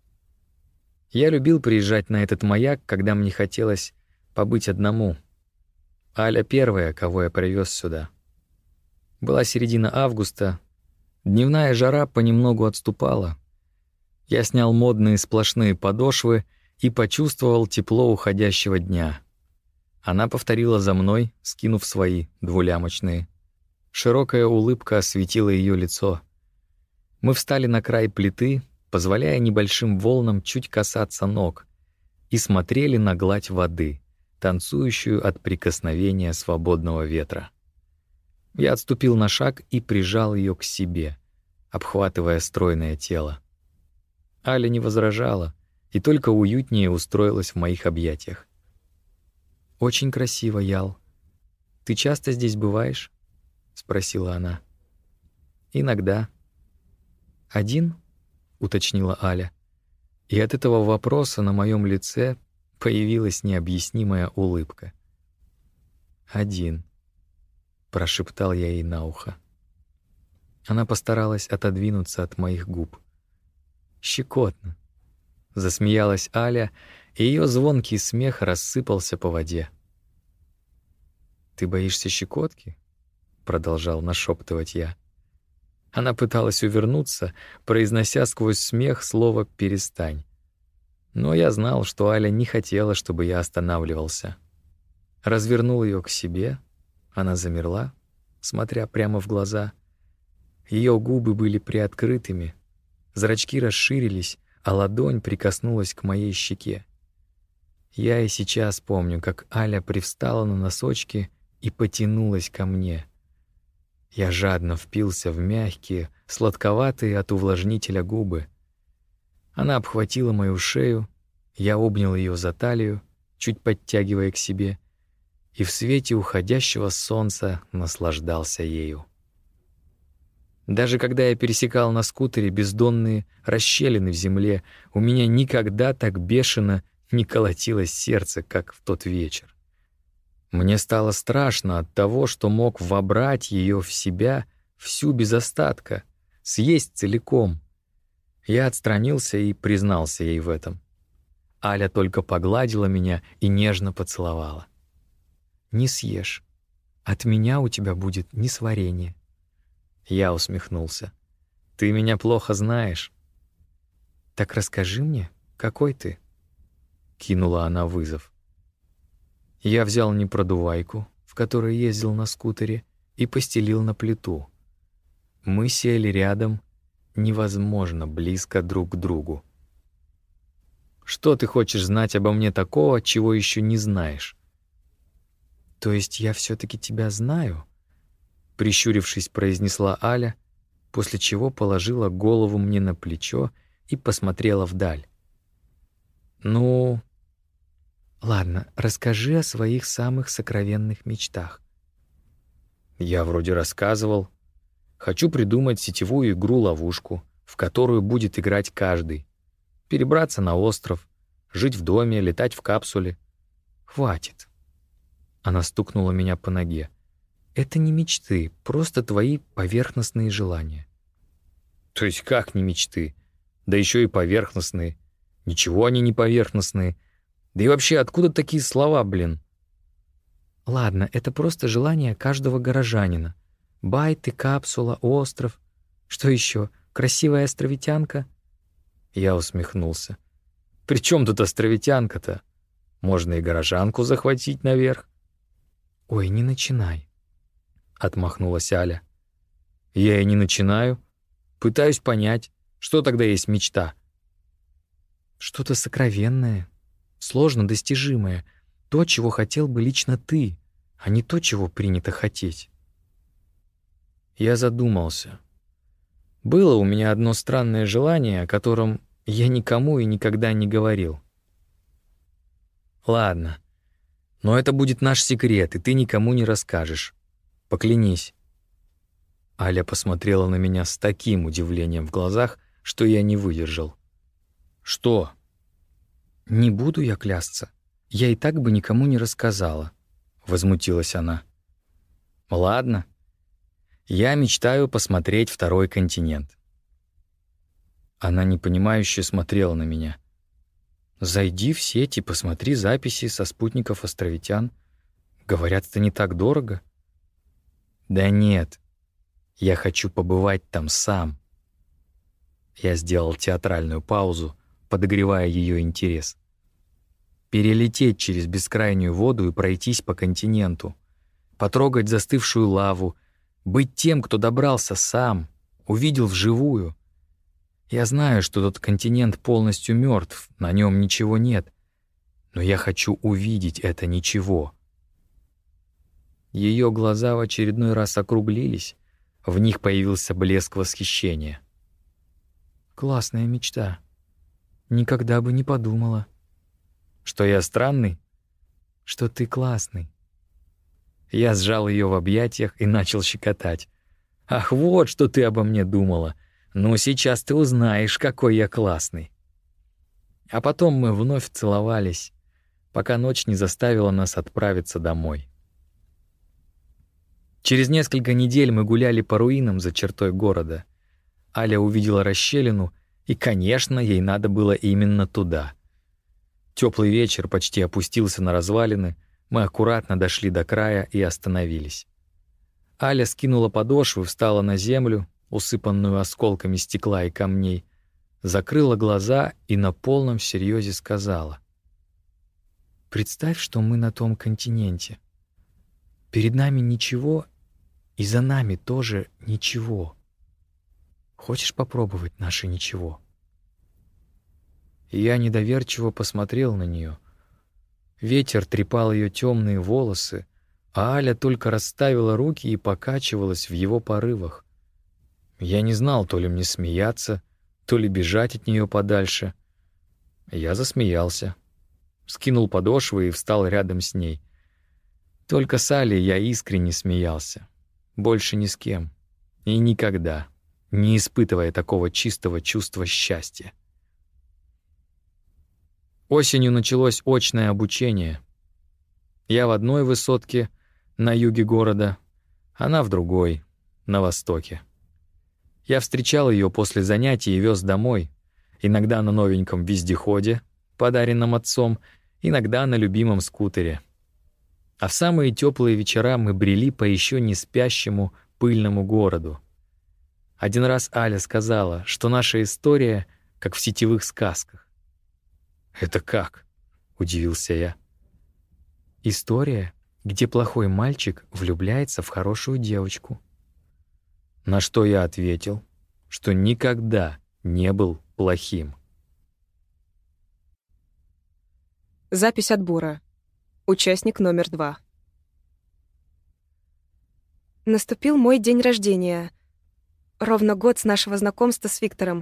Я любил приезжать на этот маяк, когда мне хотелось побыть одному. Аля первая, кого я привез сюда. Была середина августа, дневная жара понемногу отступала. Я снял модные сплошные подошвы и почувствовал тепло уходящего дня. Она повторила за мной, скинув свои двулямочные. Широкая улыбка осветила ее лицо. Мы встали на край плиты, позволяя небольшим волнам чуть касаться ног, и смотрели на гладь воды, танцующую от прикосновения свободного ветра. Я отступил на шаг и прижал ее к себе, обхватывая стройное тело. Аля не возражала и только уютнее устроилась в моих объятиях. «Очень красиво, Ял. Ты часто здесь бываешь?» — спросила она. «Иногда». «Один?» — уточнила Аля. И от этого вопроса на моем лице появилась необъяснимая улыбка. «Один», — прошептал я ей на ухо. Она постаралась отодвинуться от моих губ. «Щекотно», — засмеялась Аля, и ее звонкий смех рассыпался по воде. «Ты боишься щекотки?» — продолжал нашептывать я. Она пыталась увернуться, произнося сквозь смех слово «перестань». Но я знал, что Аля не хотела, чтобы я останавливался. Развернул ее к себе, она замерла, смотря прямо в глаза. Ее губы были приоткрытыми, зрачки расширились, а ладонь прикоснулась к моей щеке. Я и сейчас помню, как Аля привстала на носочки и потянулась ко мне. Я жадно впился в мягкие, сладковатые от увлажнителя губы. Она обхватила мою шею, я обнял ее за талию, чуть подтягивая к себе, и в свете уходящего солнца наслаждался ею. Даже когда я пересекал на скутере бездонные расщелины в земле, у меня никогда так бешено не колотилось сердце, как в тот вечер. Мне стало страшно от того, что мог вобрать ее в себя всю без остатка, съесть целиком. Я отстранился и признался ей в этом. Аля только погладила меня и нежно поцеловала. «Не съешь. От меня у тебя будет несварение». Я усмехнулся. «Ты меня плохо знаешь». «Так расскажи мне, какой ты?» Кинула она вызов. Я взял непродувайку, в которой ездил на скутере, и постелил на плиту. Мы сели рядом, невозможно близко друг к другу. «Что ты хочешь знать обо мне такого, чего еще не знаешь?» «То есть я все-таки тебя знаю?» Прищурившись, произнесла Аля, после чего положила голову мне на плечо и посмотрела вдаль. «Ну...» «Ладно, расскажи о своих самых сокровенных мечтах». Я вроде рассказывал. Хочу придумать сетевую игру-ловушку, в которую будет играть каждый. Перебраться на остров, жить в доме, летать в капсуле. «Хватит». Она стукнула меня по ноге. «Это не мечты, просто твои поверхностные желания». «То есть как не мечты? Да еще и поверхностные. Ничего они не поверхностные. Да и вообще, откуда такие слова, блин?» «Ладно, это просто желание каждого горожанина. Байты, капсула, остров. Что еще? Красивая островитянка?» Я усмехнулся. «При чем тут островитянка-то? Можно и горожанку захватить наверх». «Ой, не начинай», — отмахнулась Аля. «Я и не начинаю. Пытаюсь понять, что тогда есть мечта». «Что-то сокровенное, сложно достижимое, то, чего хотел бы лично ты, а не то, чего принято хотеть». Я задумался. Было у меня одно странное желание, о котором я никому и никогда не говорил. «Ладно, но это будет наш секрет, и ты никому не расскажешь. Поклянись». Аля посмотрела на меня с таким удивлением в глазах, что я не выдержал. «Что?» «Не буду я клясться. Я и так бы никому не рассказала», — возмутилась она. «Ладно. Я мечтаю посмотреть второй континент». Она непонимающе смотрела на меня. «Зайди в сеть и посмотри записи со спутников островитян. Говорят, это не так дорого». «Да нет, я хочу побывать там сам». Я сделал театральную паузу, подогревая ее интерес. Перелететь через бескрайнюю воду и пройтись по континенту. Потрогать застывшую лаву. Быть тем, кто добрался сам, увидел вживую. Я знаю, что тот континент полностью мертв, на нем ничего нет. Но я хочу увидеть это ничего. Ее глаза в очередной раз округлились, в них появился блеск восхищения. «Классная мечта. Никогда бы не подумала». «Что я странный?» «Что ты классный». Я сжал ее в объятиях и начал щекотать. «Ах, вот что ты обо мне думала. Ну, сейчас ты узнаешь, какой я классный». А потом мы вновь целовались, пока ночь не заставила нас отправиться домой. Через несколько недель мы гуляли по руинам за чертой города. Аля увидела расщелину, и, конечно, ей надо было именно туда. Теплый вечер почти опустился на развалины, мы аккуратно дошли до края и остановились. Аля скинула подошву, встала на землю, усыпанную осколками стекла и камней, закрыла глаза и на полном серьезе сказала: «Представь, что мы на том континенте. Перед нами ничего, и за нами тоже ничего. Хочешь попробовать наше ничего?» И я недоверчиво посмотрел на нее. Ветер трепал ее темные волосы, а Аля только расставила руки и покачивалась в его порывах. Я не знал, то ли мне смеяться, то ли бежать от нее подальше. Я засмеялся, скинул подошвы и встал рядом с ней. Только с Алей я искренне смеялся. Больше ни с кем. И никогда, не испытывая такого чистого чувства счастья. Осенью началось очное обучение. Я в одной высотке на юге города, она в другой, на востоке. Я встречал ее после занятий и вез домой, иногда на новеньком вездеходе, подаренном отцом, иногда на любимом скутере. А в самые теплые вечера мы брели по еще не спящему пыльному городу. Один раз Аля сказала, что наша история как в сетевых сказках. «Это как?» — удивился я. «История, где плохой мальчик влюбляется в хорошую девочку». На что я ответил, что никогда не был плохим. Запись отбора. Участник номер 2. Наступил мой день рождения. Ровно год с нашего знакомства с Виктором.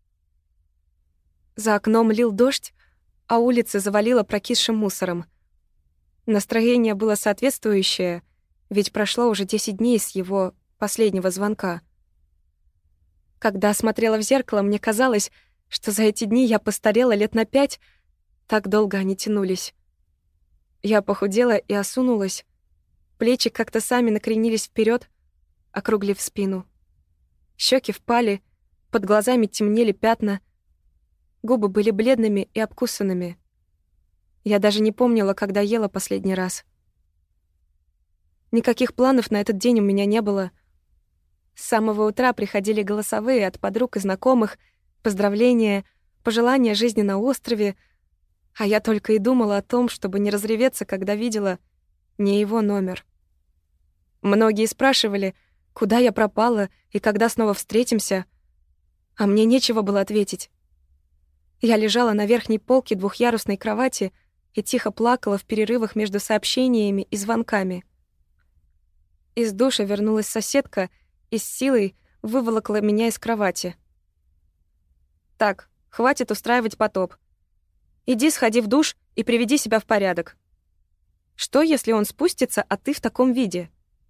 За окном лил дождь, а улицы завалило прокисшим мусором. Настроение было соответствующее, ведь прошло уже 10 дней с его последнего звонка. Когда смотрела в зеркало, мне казалось, что за эти дни я постарела лет на 5, так долго они тянулись. Я похудела и осунулась, плечи как-то сами накренились вперед, округлив спину. Щеки впали, под глазами темнели пятна, губы были бледными и обкусанными. Я даже не помнила, когда ела последний раз. Никаких планов на этот день у меня не было. С самого утра приходили голосовые от подруг и знакомых, поздравления, пожелания жизни на острове, а я только и думала о том, чтобы не разреветься, когда видела не его номер. Многие спрашивали, куда я пропала и когда снова встретимся, а мне нечего было ответить. Я лежала на верхней полке двухъярусной кровати и тихо плакала в перерывах между сообщениями и звонками. Из душа вернулась соседка и с силой выволокла меня из кровати. «Так, хватит устраивать потоп. Иди сходи в душ и приведи себя в порядок. Что, если он спустится, а ты в таком виде?»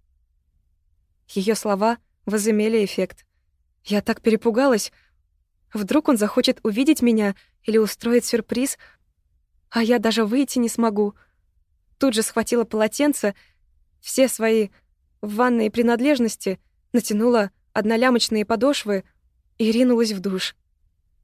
Ее слова возымели эффект. Я так перепугалась. Вдруг он захочет увидеть меня или устроить сюрприз, а я даже выйти не смогу. Тут же схватила полотенце, все свои ванные принадлежности, натянула однолямочные подошвы и ринулась в душ.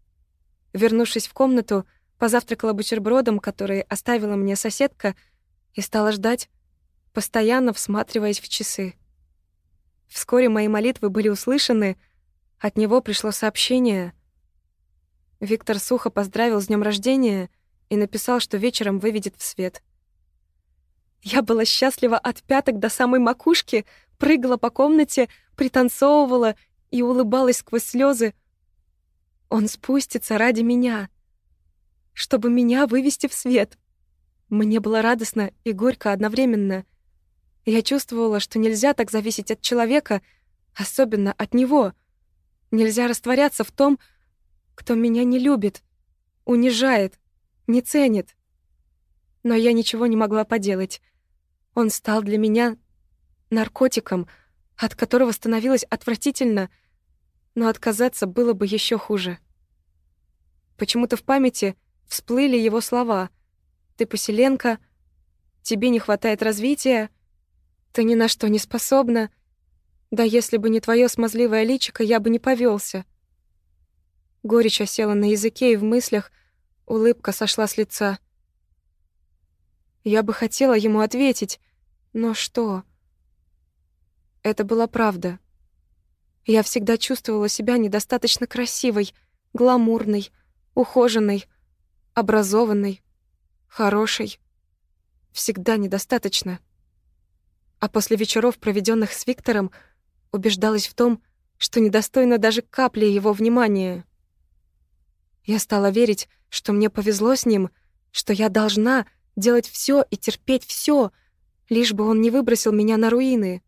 Вернувшись в комнату, позавтракала бутербродом, который оставила мне соседка, и стала ждать, постоянно всматриваясь в часы. Вскоре мои молитвы были услышаны, от него пришло сообщение. Виктор сухо поздравил с днем рождения и написал, что вечером выведет в свет. Я была счастлива от пяток до самой макушки, прыгала по комнате, пританцовывала и улыбалась сквозь слезы. Он спустится ради меня, чтобы меня вывести в свет. Мне было радостно и горько одновременно. Я чувствовала, что нельзя так зависеть от человека, особенно от него. Нельзя растворяться в том, кто меня не любит, унижает, не ценит. Но я ничего не могла поделать. Он стал для меня наркотиком, от которого становилось отвратительно, но отказаться было бы еще хуже. Почему-то в памяти всплыли его слова: «Ты поселенка, тебе не хватает развития, ты ни на что не способна. Да если бы не твое смазливое личико, я бы не повелся». Горечь осела на языке и в мыслях, улыбка сошла с лица. Я бы хотела ему ответить, но что? Это была правда. Я всегда чувствовала себя недостаточно красивой, гламурной, ухоженной, образованной, хорошей. Всегда недостаточно. А после вечеров, проведенных с Виктором, убеждалась в том, что недостойна даже капли его внимания. Я стала верить, что мне повезло с ним, что я должна делать все и терпеть все, лишь бы он не выбросил меня на руины.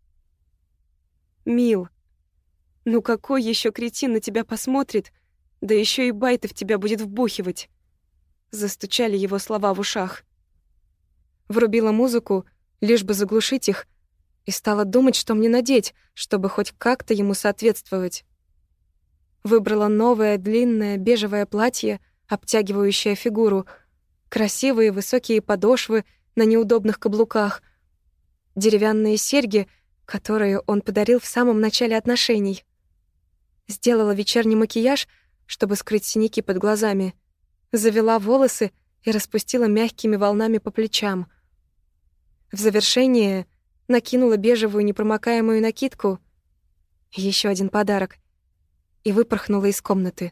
«Мил, ну какой еще кретин на тебя посмотрит, да еще и байты в тебя будет вбухивать?» Застучали его слова в ушах. Врубила музыку, лишь бы заглушить их, и стала думать, что мне надеть, чтобы хоть как-то ему соответствовать. Выбрала новое длинное бежевое платье, обтягивающее фигуру, красивые высокие подошвы на неудобных каблуках, деревянные серьги, которые он подарил в самом начале отношений. Сделала вечерний макияж, чтобы скрыть синяки под глазами, завела волосы и распустила мягкими волнами по плечам. В завершение накинула бежевую непромокаемую накидку, еще один подарок, и выпорхнула из комнаты.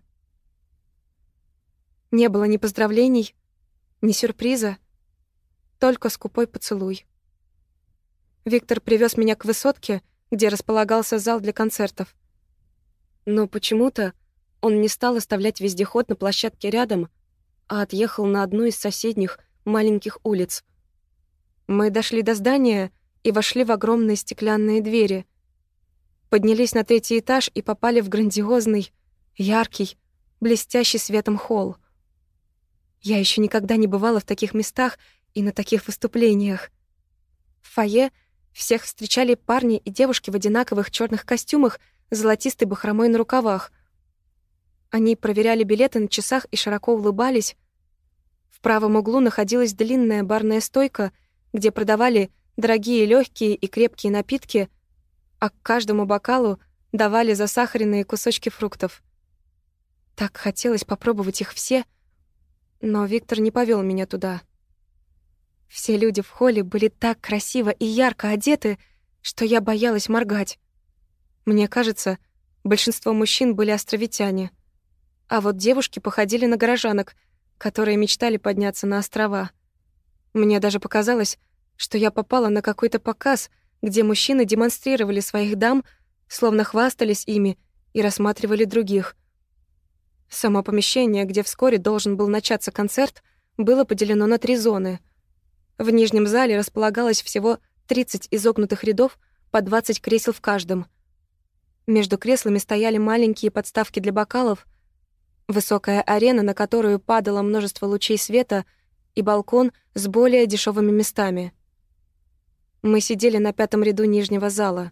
Не было ни поздравлений, ни сюрприза, только скупой поцелуй. Виктор привез меня к высотке, где располагался зал для концертов. Но почему-то он не стал оставлять вездеход на площадке рядом, а отъехал на одну из соседних маленьких улиц. Мы дошли до здания и вошли в огромные стеклянные двери. Поднялись на 3-й этаж и попали в грандиозный, яркий, блестящий светом холл. Я еще никогда не бывала в таких местах и на таких выступлениях. В фойе всех встречали парни и девушки в одинаковых черных костюмах с золотистой бахромой на рукавах. Они проверяли билеты на часах и широко улыбались. В правом углу находилась длинная барная стойка, где продавали дорогие легкие и крепкие напитки, а к каждому бокалу давали засахаренные кусочки фруктов. Так хотелось попробовать их все, но Виктор не повел меня туда. Все люди в холле были так красиво и ярко одеты, что я боялась моргать. Мне кажется, большинство мужчин были островитяне, а вот девушки походили на горожанок, которые мечтали подняться на острова. Мне даже показалось, что я попала на какой-то показ, где мужчины демонстрировали своих дам, словно хвастались ими и рассматривали других. Само помещение, где вскоре должен был начаться концерт, было поделено на 3 зоны. В нижнем зале располагалось всего 30 изогнутых рядов по 20 кресел в каждом. Между креслами стояли маленькие подставки для бокалов, высокая арена, на которую падало множество лучей света, и балкон с более дешевыми местами. Мы сидели на 5-м ряду нижнего зала.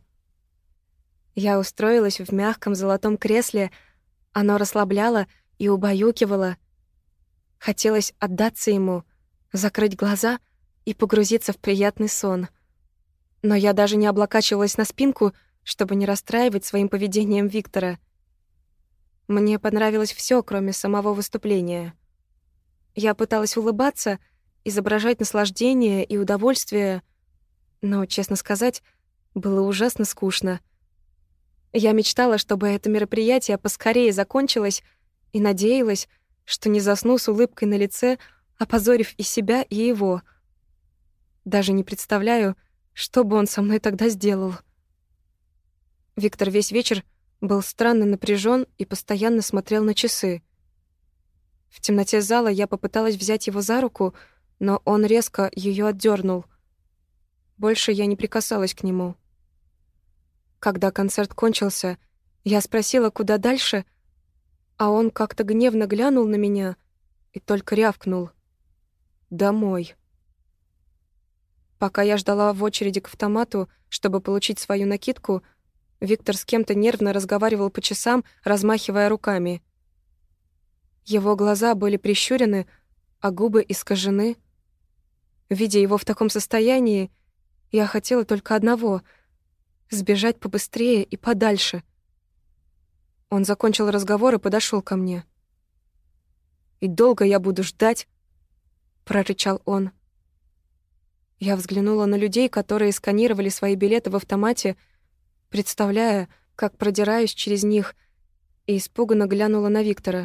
Я устроилась в мягком золотом кресле, оно расслабляло и убаюкивало. Хотелось отдаться ему, закрыть глаза и погрузиться в приятный сон. Но я даже не облокачивалась на спинку, чтобы не расстраивать своим поведением Виктора. Мне понравилось все, кроме самого выступления. Я пыталась улыбаться, изображать наслаждение и удовольствие, но, честно сказать, было ужасно скучно. Я мечтала, чтобы это мероприятие поскорее закончилось, и надеялась, что не засну с улыбкой на лице, опозорив и себя, и его. Даже не представляю, что бы он со мной тогда сделал. Виктор весь вечер был странно напряжен и постоянно смотрел на часы. В темноте зала я попыталась взять его за руку, но он резко ее отдернул. Больше я не прикасалась к нему. Когда концерт кончился, я спросила, куда дальше, а он как-то гневно глянул на меня и только рявкнул: «Домой». Пока я ждала в очереди к автомату, чтобы получить свою накидку, Виктор с кем-то нервно разговаривал по часам, размахивая руками. Его глаза были прищурены, а губы искажены. Видя его в таком состоянии, я хотела только одного — сбежать побыстрее и подальше. Он закончил разговор и подошел ко мне. «И долго я буду ждать?» — прорычал он. Я взглянула на людей, которые сканировали свои билеты в автомате, представляя, как продираюсь через них, и испуганно глянула на Виктора.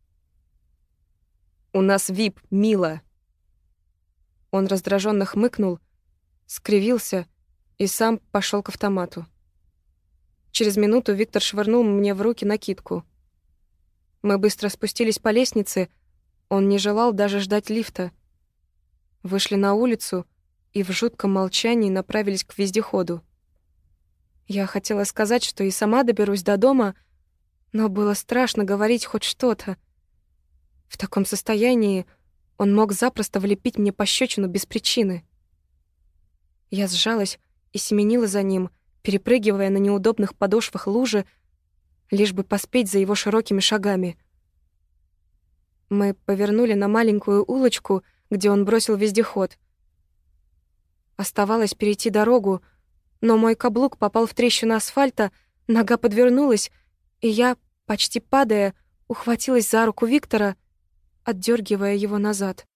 «У нас ВИП, мила!» Он раздраженно хмыкнул, скривился и сам пошел к автомату. Через минуту Виктор швырнул мне в руки накидку. Мы быстро спустились по лестнице, он не желал даже ждать лифта. Вышли на улицу и в жутком молчании направились к вездеходу. Я хотела сказать, что и сама доберусь до дома, но было страшно говорить хоть что-то. В таком состоянии он мог запросто влепить мне пощечину без причины. Я сжалась и семенила за ним, перепрыгивая на неудобных подошвах лужи, лишь бы поспеть за его широкими шагами. Мы повернули на маленькую улочку, где он бросил вездеход. Оставалось перейти дорогу, но мой каблук попал в трещину асфальта, нога подвернулась, и я, почти падая, ухватилась за руку Виктора, отдергивая его назад.